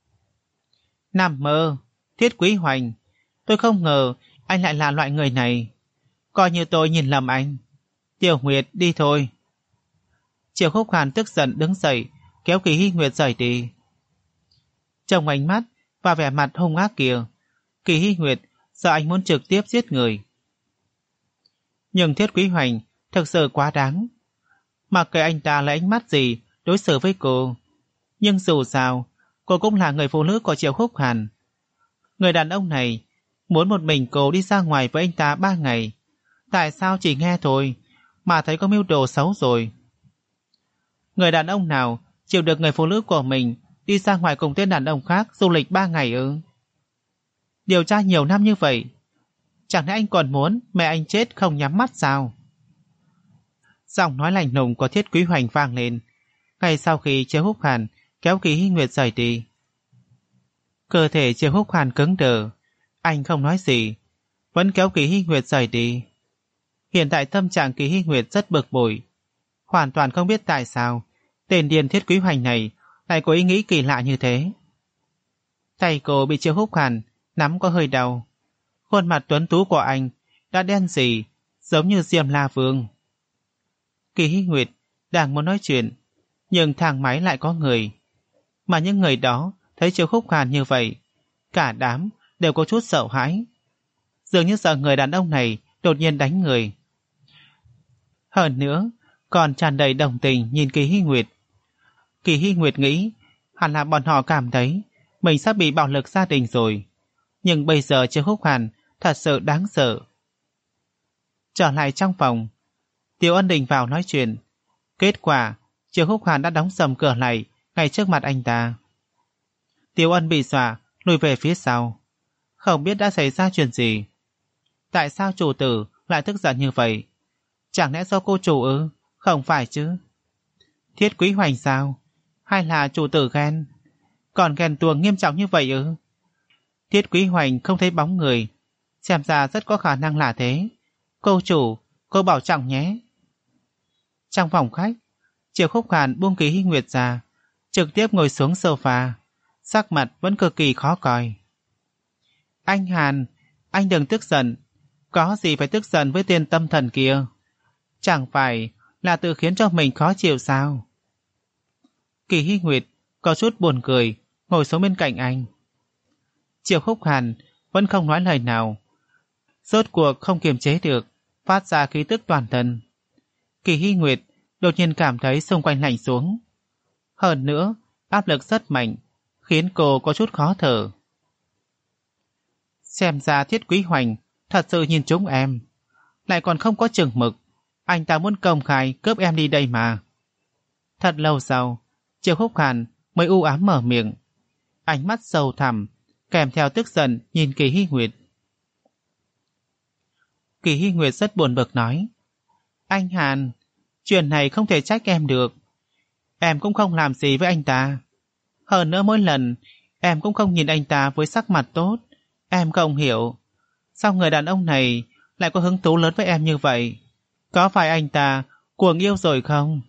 Speaker 1: Nằm mơ, Thiết Quý Hoành, tôi không ngờ anh lại là loại người này. Coi như tôi nhìn lầm anh. Tiểu Nguyệt đi thôi. Triệu Khúc Hàn tức giận đứng dậy, kéo Kỳ Hy Nguyệt rời đi. Trong ánh mắt và vẻ mặt hung ác kia, Kỳ Hy Nguyệt sợ anh muốn trực tiếp giết người. Nhưng Thiết Quý Hoành thực sự quá đáng. Mặc kệ anh ta lấy ánh mắt gì đối xử với cô, nhưng dù sao cô cũng là người phụ nữ của Triệu Khúc Hàn. Người đàn ông này muốn một mình cô đi ra ngoài với anh ta ba ngày. Tại sao chỉ nghe thôi mà thấy có mưu đồ xấu rồi? Người đàn ông nào chịu được người phụ nữ của mình đi ra ngoài cùng tên đàn ông khác du lịch ba ngày ư? Điều tra nhiều năm như vậy, chẳng lẽ anh còn muốn mẹ anh chết không nhắm mắt sao? Giọng nói lạnh lùng của Thiết Quý Hoành vang lên ngay sau khi Triệu Khúc Hàn kéo Kỳ Hy Nguyệt rời đi. Cơ thể Triệu Khúc Hàn cứng đờ, anh không nói gì, vẫn kéo Kỳ Hy Nguyệt rời đi. Hiện tại tâm trạng Kỳ Hy Nguyệt rất bực bội, hoàn toàn không biết tại sao tên điên Thiết Quý Hoành này lại có ý nghĩ kỳ lạ như thế. Tay cô bị Triệu Khúc Hàn nắm có hơi đau. Khuôn mặt tuấn tú của anh đã đen sì, giống như Diêm La Vương. Kỳ Hy Nguyệt đang muốn nói chuyện, nhưng thang máy lại có người. Mà những người đó thấy Triệu Khúc Hàn như vậy, cả đám đều có chút sợ hãi, dường như sợ người đàn ông này đột nhiên đánh người. Hơn nữa, còn tràn đầy đồng tình nhìn Kỳ Hy Nguyệt. Kỳ Hy Nguyệt nghĩ hẳn là bọn họ cảm thấy mình sắp bị bạo lực gia đình rồi. Nhưng bây giờ Triệu Khúc Hàn thật sự đáng sợ. Trở lại trong phòng, Tiêu Ân Đình vào nói chuyện. Kết quả, Triệu Khúc Hàn đã đóng sầm cửa lại ngay trước mặt anh ta. Tiêu Ân bị dọa lùi về phía sau. Không biết đã xảy ra chuyện gì. Tại sao chủ tử lại tức giận như vậy? Chẳng lẽ do cô chủ ư? Không phải chứ. Thiết Quý Hoành sao? Hay là chủ tử ghen? Còn ghen tuông nghiêm trọng như vậy ư? Thiết Quý Hoành không thấy bóng người, xem ra rất có khả năng là thế. Cô chủ, cô bảo trọng nhé. Trong phòng khách, Triệu Khúc Hàn buông Kỳ Hy Nguyệt ra, trực tiếp ngồi xuống sofa, sắc mặt vẫn cực kỳ khó coi. Anh Hàn, anh đừng tức giận. Có gì phải tức giận với tên tâm thần kia? Chẳng phải là tự khiến cho mình khó chịu sao? Kỳ Hy Nguyệt có chút buồn cười, ngồi xuống bên cạnh anh. Triệu Khúc Hàn vẫn không nói lời nào, rốt cuộc không kiềm chế được, phát ra khí tức toàn thân. Kỳ Hy Nguyệt đột nhiên cảm thấy xung quanh lạnh xuống. Hơn nữa, áp lực rất mạnh, khiến cô có chút khó thở. Xem ra Thiết Quý Hoành thật sự nhìn chúng em, lại còn không có chừng mực. Anh ta muốn công khai cướp em đi đây mà. Thật lâu sau, Triệu Húc Hàn mới u ám mở miệng, ánh mắt sâu thẳm, kèm theo tức giận nhìn Kỳ Hy Nguyệt. Kỳ Hy Nguyệt rất buồn bực nói, anh Hàn, chuyện này không thể trách em được. Em cũng không làm gì với anh ta. Hơn nữa mỗi lần, em cũng không nhìn anh ta với sắc mặt tốt. Em không hiểu, sao người đàn ông này lại có hứng thú lớn với em như vậy? Có phải anh ta cuồng yêu rồi không?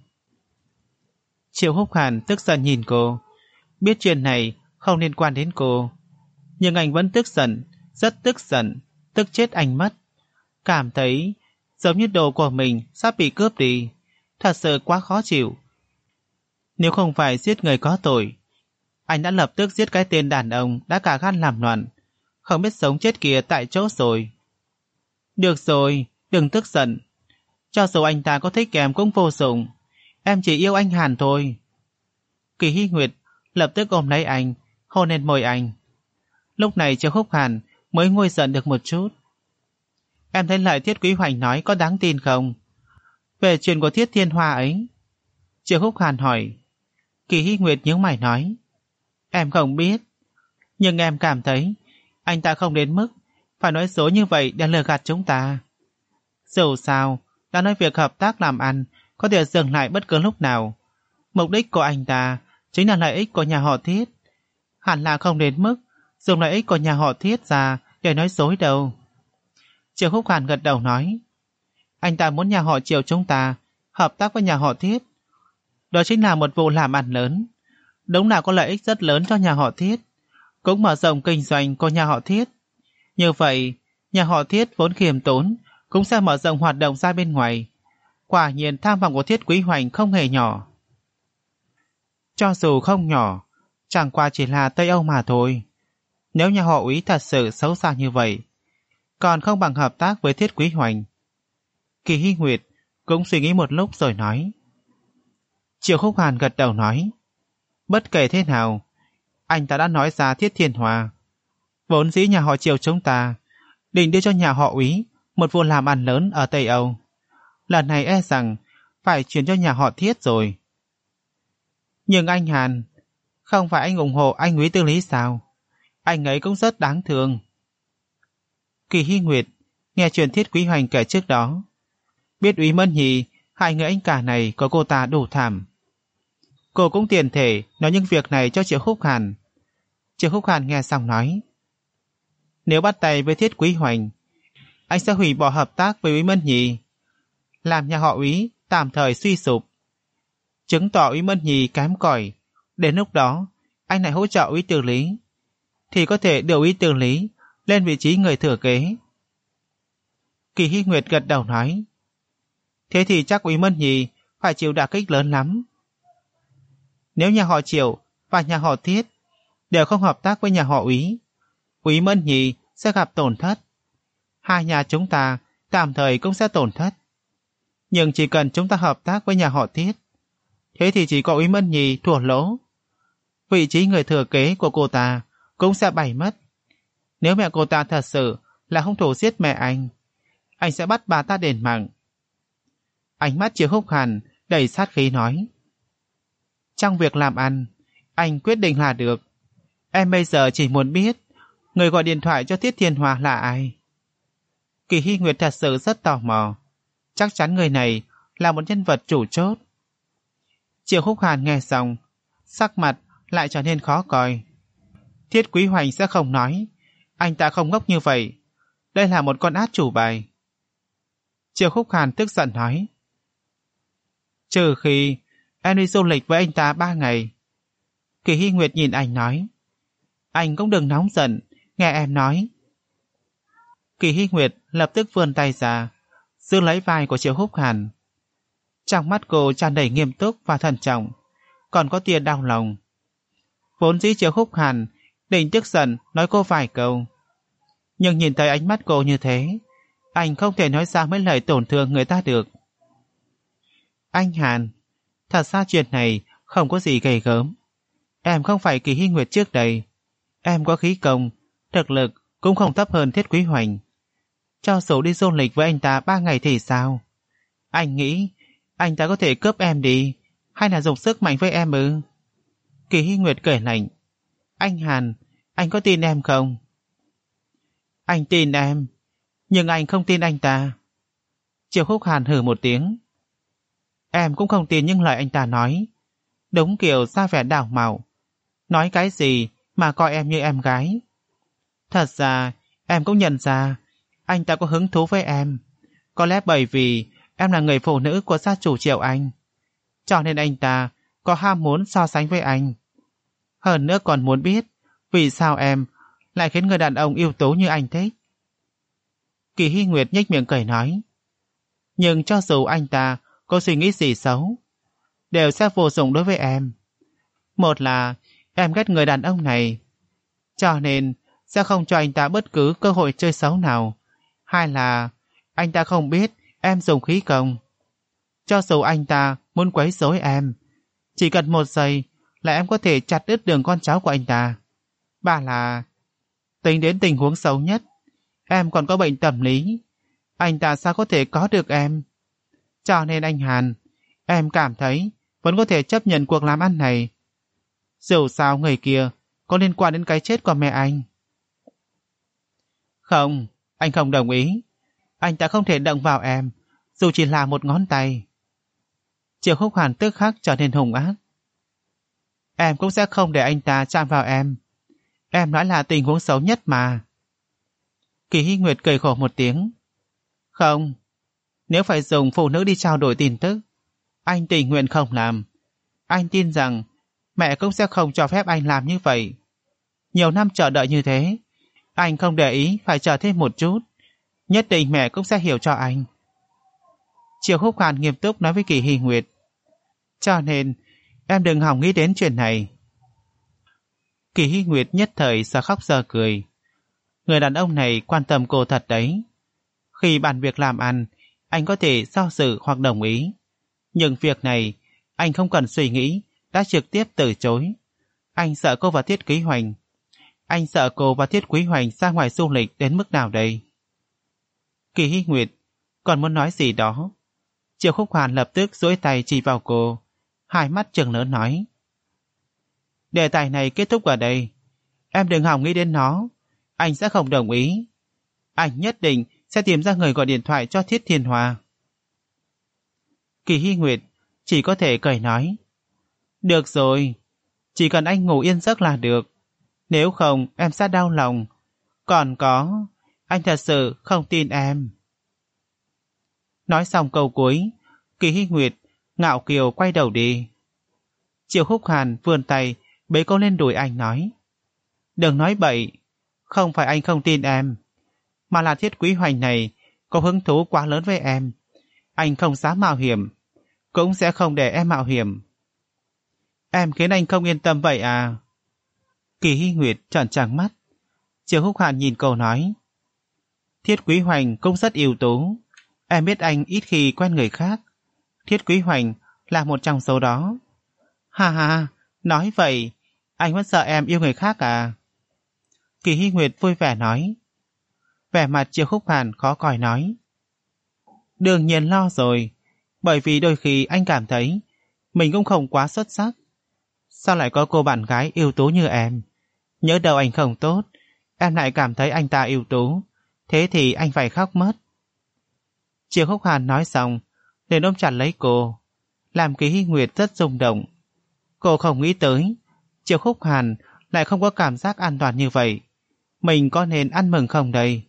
Speaker 1: Triệu Húc Hàn tức giận nhìn cô, biết chuyện này không liên quan đến cô. Nhưng anh vẫn tức giận, rất tức giận, tức chết anh mất. Cảm thấy giống như đồ của mình sắp bị cướp đi, thật sự quá khó chịu. Nếu không phải giết người có tội, anh đã lập tức giết cái tên đàn ông đã cả gan làm loạn, không biết sống chết kia tại chỗ rồi. Được rồi, đừng tức giận. Cho dù anh ta có thích em cũng vô dụng. Em chỉ yêu anh Hàn thôi. Kỳ Hy Nguyệt lập tức ôm lấy anh, hôn lên môi anh. Lúc này Triệu Húc Hàn mới nguôi giận được một chút. Em thấy lời Thiết Quý Hoành nói có đáng tin không? Về chuyện của Thiết Thiên Hoa ấy. Triệu Húc Hàn hỏi. Kỳ Hy Nguyệt nhướng mày nói, em không biết, nhưng em cảm thấy anh ta không đến mức phải nói số như vậy để lừa gạt chúng ta. Dù sao, đã nói việc hợp tác làm ăn có thể dừng lại bất cứ lúc nào. Mục đích của anh ta chính là lợi ích của nhà họ Thiết. Hẳn là không đến mức dùng lợi ích của nhà họ Thiết ra để nói dối đâu. Triệu Húc Hàn gật đầu nói, anh ta muốn nhà họ Triệu chúng ta hợp tác với nhà họ Thiết. Đó chính là một vụ làm ăn lớn. Đúng là có lợi ích rất lớn cho nhà họ Thiết, cũng mở rộng kinh doanh của nhà họ Thiết. Như vậy, nhà họ Thiết vốn khiêm tốn cũng sẽ mở rộng hoạt động ra bên ngoài. Quả nhiên tham vọng của Thiết Quý Hoành không hề nhỏ. Cho dù không nhỏ, chẳng qua chỉ là Tây Âu mà thôi. Nếu nhà họ Úy thật sự xấu xa như vậy, còn không bằng hợp tác với Thiết Quý Hoành. Kỳ Hy Nguyệt cũng suy nghĩ một lúc rồi nói. Triệu Khúc Hàn gật đầu nói, bất kể thế nào, anh ta đã nói ra Thiết Thiên Hoa. Vốn dĩ nhà họ Triệu chúng ta định đưa cho nhà họ Úy một vụ làm ăn lớn ở Tây Âu. Lần này e rằng phải chuyển cho nhà họ Thiết rồi. Nhưng anh Hàn, không phải anh ủng hộ anh Úy Tư Lý sao? Anh ấy cũng rất đáng thương. Kỳ Hy Nguyệt nghe chuyện Thiết Quý Hoành kể trước đó, biết Úy Mân Nhì hại người anh cả này của cô ta đủ thảm. Cô cũng tiền thể nói những việc này cho Triệu Khúc Hàn. Triệu Khúc Hàn nghe xong nói, nếu bắt tay với Thiết Quý Hoành, anh sẽ hủy bỏ hợp tác với Úy Mân Nhì, làm nhà họ Úy tạm thời suy sụp, chứng tỏ Úy Mân Nhì kém cỏi. Đến lúc đó anh lại hỗ trợ Úy Tư Lý, thì có thể điều Úy Tư Lý lên vị trí người thừa kế. Kỳ Hy Nguyệt gật đầu nói, thế thì chắc Úy Mân Nhì phải chịu đả kích lớn lắm. Nếu nhà họ Triệu và nhà họ Thiết đều không hợp tác với nhà họ Úy, Úy Mân Nhì sẽ gặp tổn thất. Hai nhà chúng ta tạm thời cũng sẽ tổn thất. Nhưng chỉ cần chúng ta hợp tác với nhà họ Thiết, thế thì chỉ có Úy Mân Nhì thua lỗ. Vị trí người thừa kế của cô ta cũng sẽ bay mất. Nếu mẹ cô ta thật sự là hung thủ giết mẹ anh, anh sẽ bắt bà ta đền mạng. Ánh mắt Triệu Khúc Hàn đầy sát khí nói, trong việc làm ăn, anh quyết định là được. Em bây giờ chỉ muốn biết người gọi điện thoại cho Thiết Thiên Hoa là ai. Kỳ Hy Nguyệt thật sự rất tò mò. Chắc chắn người này là một nhân vật chủ chốt. Triệu Khúc Hàn nghe xong, sắc mặt lại trở nên khó coi. Thiết Quý Hoành sẽ không nói, anh ta không ngốc như vậy. Đây là một con át chủ bài. Triệu Khúc Hàn tức giận nói, trừ khi em đi du lịch với anh ta ba ngày. Kỳ Hy Nguyệt nhìn anh nói, anh cũng đừng nóng giận, nghe em nói. Kỳ Hy Nguyệt lập tức vươn tay ra, giữ lấy vai của Triệu Khúc Hàn. Trong mắt cô tràn đầy nghiêm túc và thận trọng, còn có tia đau lòng. Vốn dĩ Triệu Khúc Hàn định tức giận nói cô vài câu, nhưng nhìn thấy ánh mắt cô như thế, anh không thể nói ra mấy lời tổn thương người ta được. Anh Hàn, thật ra chuyện này không có gì ghê gớm. Em không phải Kỳ Hy Nguyệt trước đây. Em có khí công, thực lực cũng không thấp hơn Thiết Quý Hoành. Cho dù đi du lịch với anh ta ba ngày thì sao? Anh nghĩ anh ta có thể cướp em đi, hay là dùng sức mạnh với em ư? Kỳ Hy Nguyệt cười lạnh. Anh Hàn, anh có tin em không? Anh tin em, nhưng anh không tin anh ta. Triệu Khúc Hàn hừ một tiếng. Em cũng không tin những lời anh ta nói. Đúng kiểu ra vẻ đảo mạo. Nói cái gì mà coi em như em gái. Thật ra em cũng nhận ra anh ta có hứng thú với em. Có lẽ bởi vì em là người phụ nữ của gia chủ Triệu Anh, cho nên anh ta có ham muốn so sánh với anh. Hơn nữa còn muốn biết vì sao em lại khiến người đàn ông ưu tú như anh thích. Kỳ Hy Nguyệt nhếch miệng cười nói. Nhưng cho dù anh ta có suy nghĩ gì xấu, đều sẽ vô dụng đối với em. Một là em ghét người đàn ông này, cho nên sẽ không cho anh ta bất cứ cơ hội chơi xấu nào. Hai là anh ta không biết em dùng khí công. Cho dù anh ta muốn quấy rối em, chỉ cần một giây là em có thể chặt đứt đường con cháu của anh ta. Ba là tính đến tình huống xấu nhất, em còn có bệnh tâm lý, anh ta sao có thể có được em? Cho nên anh Hàn, em cảm thấy vẫn có thể chấp nhận cuộc làm ăn này. Dù sao người kia có liên quan đến cái chết của mẹ anh. Không, anh không đồng ý. Anh ta không thể động vào em, dù chỉ là một ngón tay. Triệu Khúc Hàn tức khắc trở nên hung ác. Em cũng sẽ không để anh ta chạm vào em. Em nói là tình huống xấu nhất mà. Kỳ Hy Nguyệt cười khổ một tiếng. Không, nếu phải dùng phụ nữ đi trao đổi tin tức, anh tình nguyện không làm. Anh tin rằng mẹ cũng sẽ không cho phép anh làm như vậy. Nhiều năm chờ đợi như thế, anh không để ý phải chờ thêm một chút. Nhất định mẹ cũng sẽ hiểu cho anh. Triệu Khúc Hàn nghiêm túc nói với Kỳ Hy Nguyệt. Cho nên em đừng hòng nghĩ đến chuyện này. Kỳ Hy Nguyệt nhất thời giờ khóc giờ cười. Người đàn ông này quan tâm cô thật đấy. Khi bàn việc làm ăn, anh có thể do dự hoặc đồng ý. Nhưng việc này, anh không cần suy nghĩ, đã trực tiếp từ chối. Anh sợ cô và Thiết Quý Hoành. Anh sợ cô và Thiết Quý Hoành ra ngoài du lịch đến mức nào đây? Kỳ Hy Nguyệt còn muốn nói gì đó. Triệu Khúc Hàn lập tức duỗi tay chỉ vào cô, hai mắt trừng lớn nói. Đề tài này kết thúc ở đây. Em đừng hòng nghĩ đến nó. Anh sẽ không đồng ý. Anh nhất định sẽ tìm ra người gọi điện thoại cho Thiết Thiên Hòa. Kỳ Hy Nguyệt chỉ có thể cười nói. Được rồi, chỉ cần anh ngủ yên giấc là được. Nếu không em sẽ đau lòng. Còn có, anh thật sự không tin em. Nói xong câu cuối, Kỳ Hy Nguyệt ngạo kiều quay đầu đi. Triệu Khúc Hàn vươn tay bế cô lên đùi anh nói. Đừng nói bậy, không phải anh không tin em, mà là Thiết Quý Hoành này có hứng thú quá lớn với em. Anh không dám mạo hiểm, cũng sẽ không để em mạo hiểm. Em khiến anh không yên tâm vậy à? Kỳ Hy Nguyệt trợn trắng mắt. Triệu Khúc Hàn nhìn cô nói. Thiết Quý Hoành cũng rất ưu tú. Em biết anh ít khi quen người khác. Thiết Quý Hoành là một trong số đó. Ha ha, nói vậy, anh vẫn sợ em yêu người khác à? Kỳ Hy Nguyệt vui vẻ nói. Vẻ mặt Triệu Khúc Hàn khó coi nói. Đương nhiên lo rồi, bởi vì đôi khi anh cảm thấy mình cũng không quá xuất sắc. Sao lại có cô bạn gái ưu tú như em? Nhớ đâu anh không tốt, em lại cảm thấy anh ta ưu tú, thế thì anh phải khóc mất. Triệu Khúc Hàn nói xong, liền ôm chặt lấy cô, làm Kỳ Hy Nguyệt rất rung động. Cô không nghĩ tới, Triệu Khúc Hàn lại không có cảm giác an toàn như vậy. Mình có nên ăn mừng không đây?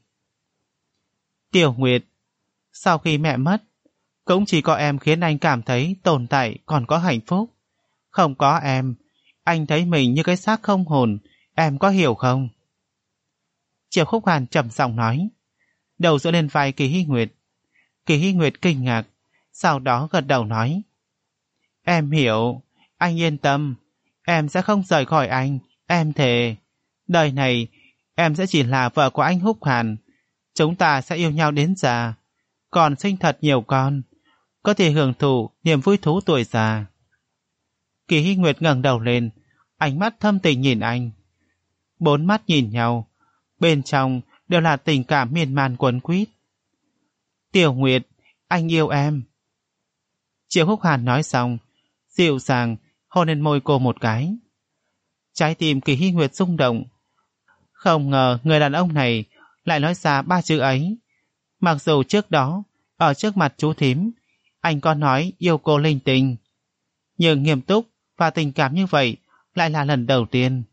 Speaker 1: Tiểu Nguyệt, sau khi mẹ mất, cũng chỉ có em khiến anh cảm thấy tồn tại còn có hạnh phúc. Không có em, anh thấy mình như cái xác không hồn, em có hiểu không? Triệu Khúc Hàn trầm giọng nói, đầu dựa lên vai Kỳ Hy Nguyệt. Kỳ Hy Nguyệt kinh ngạc, sau đó gật đầu nói, em hiểu, anh yên tâm, em sẽ không rời khỏi anh, em thề. Đời này, em sẽ chỉ là vợ của anh Húc Hàn. Chúng ta sẽ yêu nhau đến già, còn sinh thật nhiều con. có thể hưởng thụ niềm vui thú tuổi già. Kỳ Hy Nguyệt ngẩng đầu lên, ánh mắt thâm tình nhìn anh. Bốn mắt nhìn nhau, bên trong đều là tình cảm miên man quấn quýt. Tiểu Nguyệt, anh yêu em. Triệu Húc Hàn nói xong, dịu dàng hôn lên môi cô một cái. Trái tim Kỳ Hy Nguyệt rung động. Không ngờ người đàn ông này lại nói ra ba chữ ấy. Mặc dù trước đó, ở trước mặt chú thím, anh có nói yêu cô linh tinh, nhưng nghiêm túc và tình cảm như vậy lại là lần đầu tiên.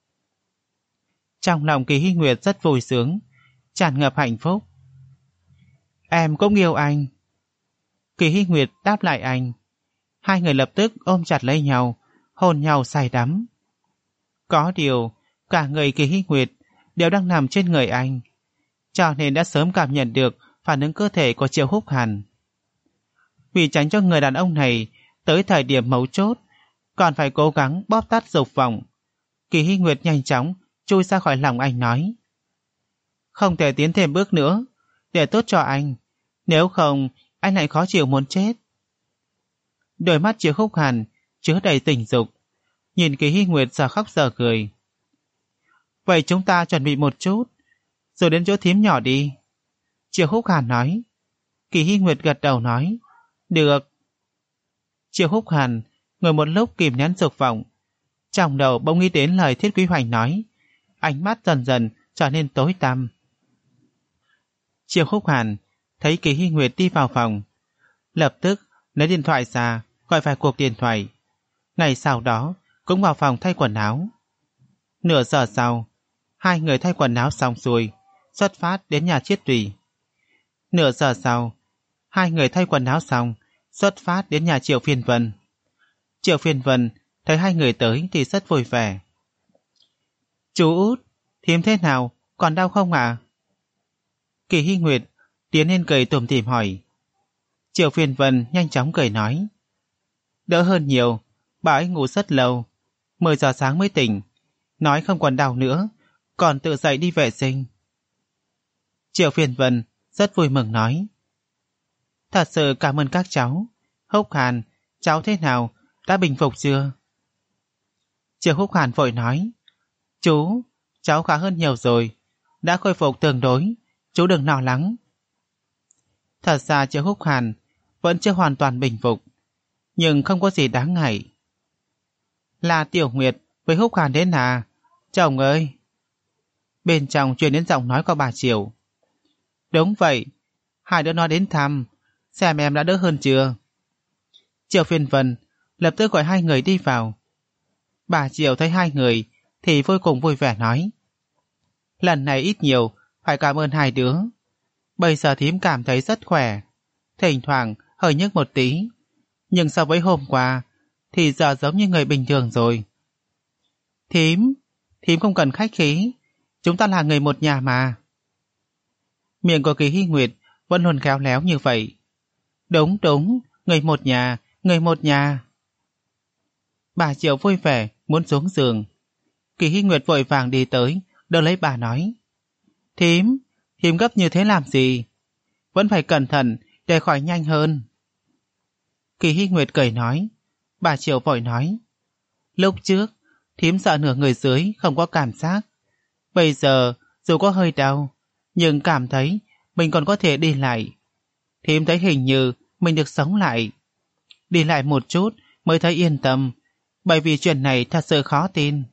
Speaker 1: Trong lòng Kỳ Hy Nguyệt rất vui sướng, tràn ngập hạnh phúc. Em cũng yêu anh. Kỳ Hy Nguyệt đáp lại anh. Hai người lập tức ôm chặt lấy nhau, hôn nhau say đắm. Có điều, cả người Kỳ Hy Nguyệt đều đang nằm trên người anh, cho nên đã sớm cảm nhận được phản ứng cơ thể của Triệu Húc Hàn. Vì tránh cho người đàn ông này tới thời điểm mấu chốt còn phải cố gắng bóp tắt dục vọng, Kỳ Hy Nguyệt nhanh chóng chui ra khỏi lòng anh nói: Không thể tiến thêm bước nữa, để tốt cho anh, nếu không anh lại khó chịu muốn chết. Đôi mắt Triệu Húc Hàn chứa đầy tình dục, nhìn Kỳ Hy Nguyệt giờ khóc giờ cười. Vậy chúng ta chuẩn bị một chút, rồi đến chỗ thím nhỏ đi. Triệu Húc Hàn nói. Kỳ Hy Nguyệt gật đầu nói: Được. Triệu Húc Hàn ngồi một lúc kìm nén dục vọng, trong đầu bỗng nghĩ đến lời Thiết Quý Hoành nói, ánh mắt dần dần trở nên tối tăm. Triệu Húc Hàn thấy Kỳ Hy Nguyệt đi vào phòng, lập tức lấy điện thoại ra gọi vài cuộc điện thoại. Ngày sau đó cũng vào phòng thay quần áo. Nửa giờ sau, hai người thay quần áo xong xuôi, xuất phát đến nhà Triết Tùy. Nửa giờ sau, hai người thay quần áo xong, xuất phát đến nhà Triệu Phiên Vân. Triệu Phiên Vân thấy hai người tới thì rất vui vẻ. Chú Út, thím thế nào, còn đau không ạ? À? Kỳ Hy Nguyệt tiến lên cười tủm tỉm hỏi. Triệu Phiên Vân nhanh chóng cười nói: Đỡ hơn nhiều, bà ấy ngủ rất lâu, mười giờ sáng mới tỉnh, nói không còn đau nữa, còn tự dậy đi vệ sinh. Triệu Phiên Vân rất vui mừng nói: Thật sự cảm ơn các cháu. Húc Hàn, cháu thế nào, đã bình phục chưa? Triệu Húc Hàn vội nói: Chú, cháu khá hơn nhiều rồi, đã khôi phục tương đối, chú đừng lo lắng. Thật ra Triệu Húc Hàn vẫn chưa hoàn toàn bình phục, nhưng không có gì đáng ngại. Là Tiểu Nguyệt với Húc Hàn đến à? Chồng ơi! Bên trong truyền đến giọng nói của bà Triệu. Đúng vậy, hai đứa nó đến thăm, xem em đã đỡ hơn chưa. Triệu Phiên Vân lập tức gọi hai người đi vào. Bà Triệu thấy hai người thì vô cùng vui vẻ nói: Lần này ít nhiều phải cảm ơn hai đứa. Bây giờ thím cảm thấy rất khỏe, thỉnh thoảng hơi nhức một tí, nhưng so với hôm qua thì giờ giống như người bình thường rồi. Thím, thím không cần khách khí, chúng ta là người một nhà mà. Miệng của Kỳ Hy Nguyệt vẫn luôn khéo léo như vậy. Đúng đúng, người một nhà, người một nhà. Bà Triệu vui vẻ muốn xuống giường. Kỳ Hy Nguyệt vội vàng đi tới, đỡ lấy bà nói: Thím, thím gấp như thế làm gì? Vẫn phải cẩn thận để khỏi nhanh hơn. Kỳ Hy Nguyệt cười nói. Bà Triệu vội nói: Lúc trước, thím sợ nửa người dưới không có cảm giác. Bây giờ, dù có hơi đau, nhưng cảm thấy mình còn có thể đi lại. Thím thấy hình như mình được sống lại. Đi lại một chút mới thấy yên tâm, bởi vì chuyện này thật sự khó tin.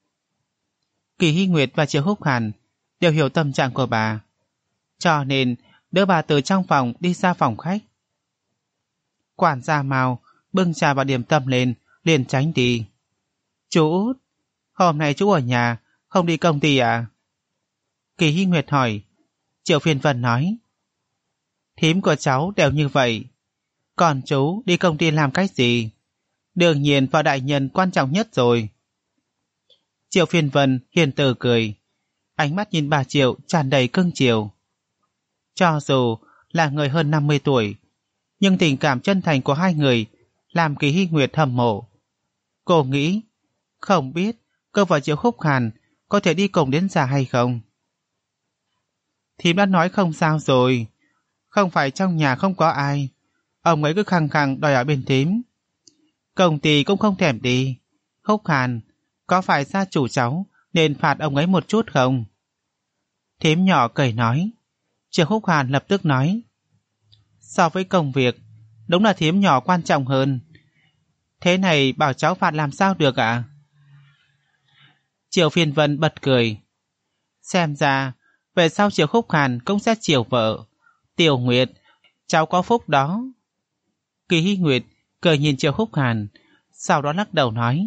Speaker 1: Kỳ Hy Nguyệt và Triệu Húc Hàn đều hiểu tâm trạng của bà, cho nên đỡ bà từ trong phòng đi ra phòng khách. Quản gia Mao bưng trà và điểm tâm lên, liền tránh đi. Chú Út, hôm nay chú ở nhà, không đi công ty à? Kỳ Hy Nguyệt hỏi. Triệu Phiên Vân nói: Thím của cháu đều như vậy, còn chú đi công ty làm cái gì? Đương nhiên vào đại nhân quan trọng nhất rồi. Triệu Phiên Vân hiền từ cười, ánh mắt nhìn bà Triệu tràn đầy cưng chiều. Cho dù là người hơn năm mươi tuổi, nhưng tình cảm chân thành của hai người làm Kỳ Hy Nguyệt hâm mộ. Cô nghĩ, không biết cô và Triệu Húc Hàn có thể đi cùng đến già hay không. Thím đã nói không sao rồi, không phải trong nhà không có ai, Ông ấy cứ khăng khăng đòi ở bên thím. Công ty cũng không thèm đi. Húc Hàn, có phải gia chủ cháu nên phạt ông ấy một chút không? Thím nhỏ cười nói. Triệu Húc Hàn lập tức nói. So với công việc, đúng là thím nhỏ quan trọng hơn. Thế này bảo cháu phạt làm sao được ạ? À? Triệu Phiên Vân bật cười. Xem ra, về sau Triệu Húc Hàn cũng sẽ chiều vợ. Tiểu Nguyệt, cháu có phúc đó. Kỳ Hy Nguyệt cười nhìn Triệu Húc Hàn, sau đó lắc đầu nói.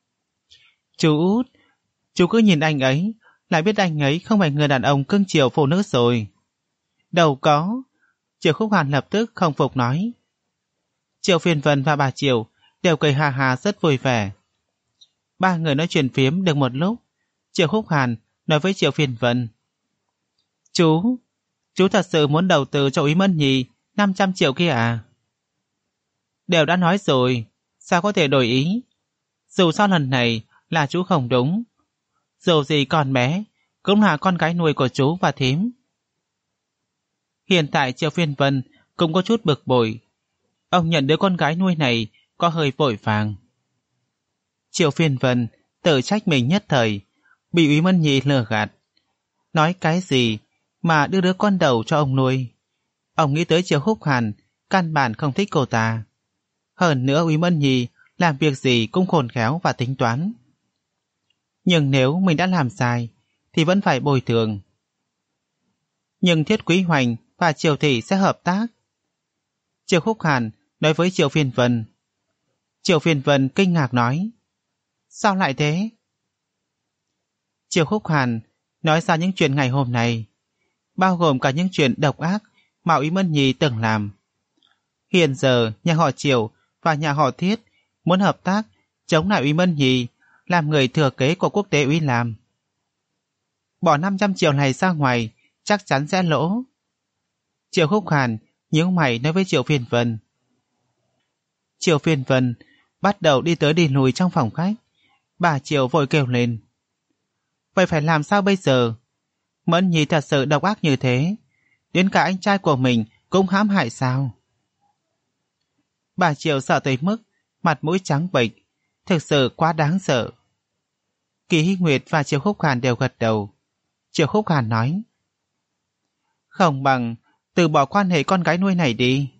Speaker 1: Chú út, chú cứ nhìn anh ấy, lại biết anh ấy không phải người đàn ông cưng chiều phụ nữ rồi. Đâu có. Triệu Húc Hàn lập tức không phục nói. Triệu Phiên Vân và bà Triệu đều cười hà hà rất vui vẻ. Ba người nói chuyện phiếm được một lúc. Triệu Húc Hàn nói với Triệu Phiên Vân. Chú, chú thật sự muốn đầu tư cho Úy Mân Nhi năm trăm triệu kia à? Đều đã nói rồi, sao có thể đổi ý? Dù sao lần này là chú không đúng. Dù gì con bé cũng là con gái nuôi của chú và thím. Hiện tại Triệu Phiên Vân cũng có chút bực bội. Ông nhận đứa con gái nuôi này có hơi vội vàng. Triệu Phiên Vân tự trách mình nhất thời, bị Úy Mân Nhi lừa gạt. Nói cái gì mà đưa đứa con đầu cho ông nuôi. Ông nghĩ tới Triệu Húc Hàn, căn bản không thích cô ta. Hơn nữa Úy Mân Nhi làm việc gì cũng khôn khéo và tính toán. Nhưng nếu mình đã làm sai thì vẫn phải bồi thường. Nhưng Thiết Quý Hoành và Triệu Thị sẽ hợp tác. Triệu Húc Hàn nói với Triệu Phiên Vân. Triệu Phiên Vân kinh ngạc nói. Sao lại thế? Triệu Húc Hàn nói ra những chuyện ngày hôm nay, bao gồm cả những chuyện độc ác mà Úy Mân Nhi từng làm. Hiện giờ nhà họ Triệu và nhà họ Thiết muốn hợp tác chống lại Úy Mân Nhi làm người thừa kế của quốc tế Úy Lam. Bỏ năm trăm triệu này ra ngoài chắc chắn sẽ lỗ. Triệu Húc Hàn nhíu mày nói với Triệu Phiên Vân. Triệu Phiên Vân bắt đầu đi tới đi lùi trong phòng khách. Bà Triệu vội kêu lên. Vậy phải làm sao bây giờ? Mẫn Nhi thật sự độc ác như thế, đến cả anh trai của mình cũng hãm hại sao? Bà Triệu sợ tới mức mặt mũi trắng bệch, thực sự quá đáng sợ. Kỳ Hy Nguyệt và Triệu Húc Hàn đều gật đầu. Triệu Húc Hàn nói. Không bằng từ bỏ quan hệ con gái nuôi này đi.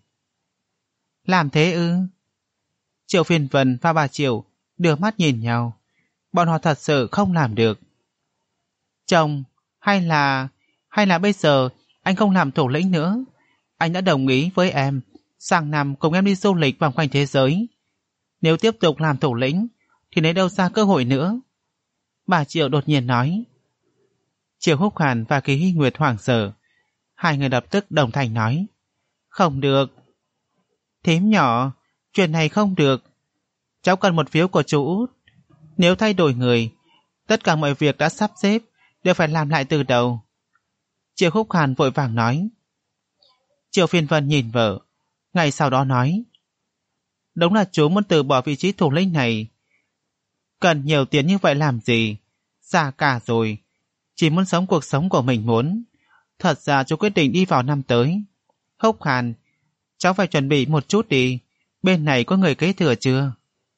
Speaker 1: Làm thế ư? Triệu Phiên Vân và bà Triệu đưa mắt nhìn nhau. Bọn họ thật sự không làm được. Chồng, hay là... Hay là bây giờ anh không làm thủ lĩnh nữa. Anh đã đồng ý với em sang năm cùng em đi du lịch vòng quanh thế giới. Nếu tiếp tục làm thủ lĩnh thì lấy đâu ra cơ hội nữa? Bà Triệu đột nhiên nói. Triệu Húc Hàn và Kỳ Hy Nguyệt hoảng sợ. Hai người lập tức đồng thanh nói. Không được. Thím nhỏ, chuyện này không được. Cháu cần một phiếu của chú út. Nếu thay đổi người, tất cả mọi việc đã sắp xếp đều phải làm lại từ đầu. Triệu Húc Hàn vội vàng nói. Triệu Phiên Vân nhìn vợ, ngay sau đó nói. Đúng là chú muốn từ bỏ vị trí thủ lĩnh này. Cần nhiều tiền như vậy làm gì? Già cả rồi, chỉ muốn sống cuộc sống của mình muốn. Thật ra chú quyết định đi vào năm tới. Húc Hàn, cháu phải chuẩn bị một chút đi. Bên này có người kế thừa chưa?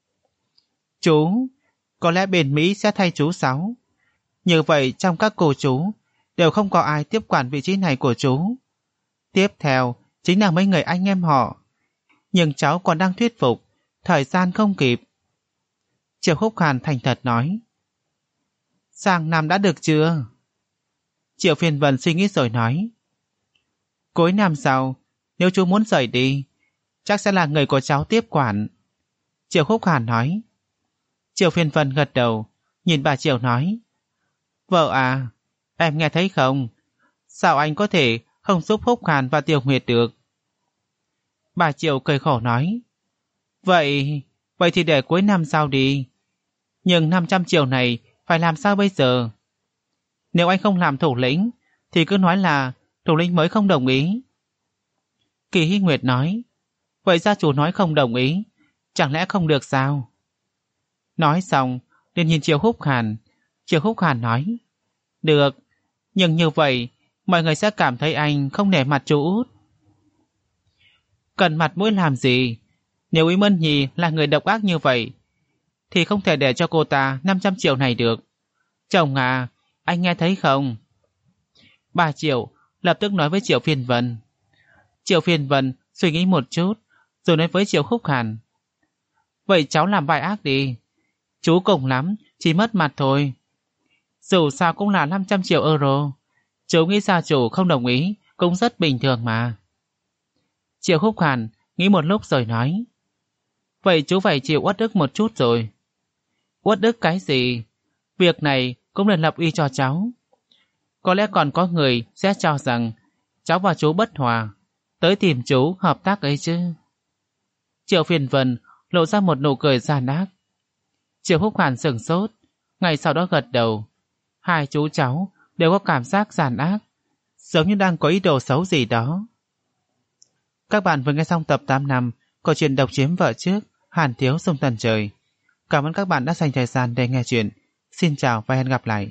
Speaker 1: Chú, có lẽ bên Mỹ sẽ thay chú Sáu. Như vậy trong các cô chú đều không có ai tiếp quản vị trí này của chú. Tiếp theo chính là mấy người anh em họ. Nhưng cháu còn đang thuyết phục, thời gian không kịp. Triệu Húc Hàn thành thật nói. Sang năm đã được chưa? Triệu Phiên Vân suy nghĩ rồi nói. Cuối năm sau, nếu chú muốn rời đi, chắc sẽ là người của cháu tiếp quản. Triệu Húc Hàn nói. Triệu Phiên Vân gật đầu, nhìn bà Triệu nói. Vợ à, em nghe thấy không? Sao anh có thể không giúp Húc Hàn và Tiểu Nguyệt được? Bà Triệu cười khổ nói. Vậy, vậy thì để cuối năm sau đi. Nhưng năm trăm triệu này phải làm sao bây giờ? Nếu anh không làm thủ lĩnh, thì cứ nói là thủ lĩnh mới không đồng ý. Kỳ Hy Nguyệt nói. Vậy gia chủ nói không đồng ý, chẳng lẽ không được sao? Nói xong, liền nhìn Triệu Húc Hàn. Triệu Húc Hàn nói. Được, nhưng như vậy mọi người sẽ cảm thấy anh không nể mặt chú út. Cần mặt mũi làm gì? Nếu Ý Mân Nhi là người độc ác như vậy, thì không thể để cho cô ta năm trăm triệu này được. Chồng à, anh nghe thấy không? Bà Triệu lập tức nói với Triệu Phiên Vân. Triệu Phiên Vân suy nghĩ một chút, rồi nói với Triệu Khúc Hàn. Vậy cháu làm bài ác đi. Chú cùng lắm, chỉ mất mặt thôi. Dù sao cũng là năm trăm triệu euro. Chú nghĩ gia chủ không đồng ý, cũng rất bình thường mà. Triệu Khúc Hàn nghĩ một lúc rồi nói. Vậy chú phải chịu uất ức một chút rồi. Uất ức cái gì? Việc này cũng là lập uy cho cháu. Có lẽ còn có người sẽ cho rằng cháu và chú bất hòa, tới tìm chú hợp tác ấy chứ. Triệu Phiên Vân lộ ra một nụ cười gian ác. Triệu Khúc Hàn sửng sốt, ngay sau đó gật đầu. Hai chú cháu đều có cảm giác gian ác, giống như đang có ý đồ xấu gì đó. Các bạn vừa nghe xong tập tám năm câu chuyện Độc Chiếm Vợ Trước, Hàn Thiếu Sông Tần Trời. Cảm ơn các bạn đã dành thời gian để nghe chuyện. Xin chào và hẹn gặp lại.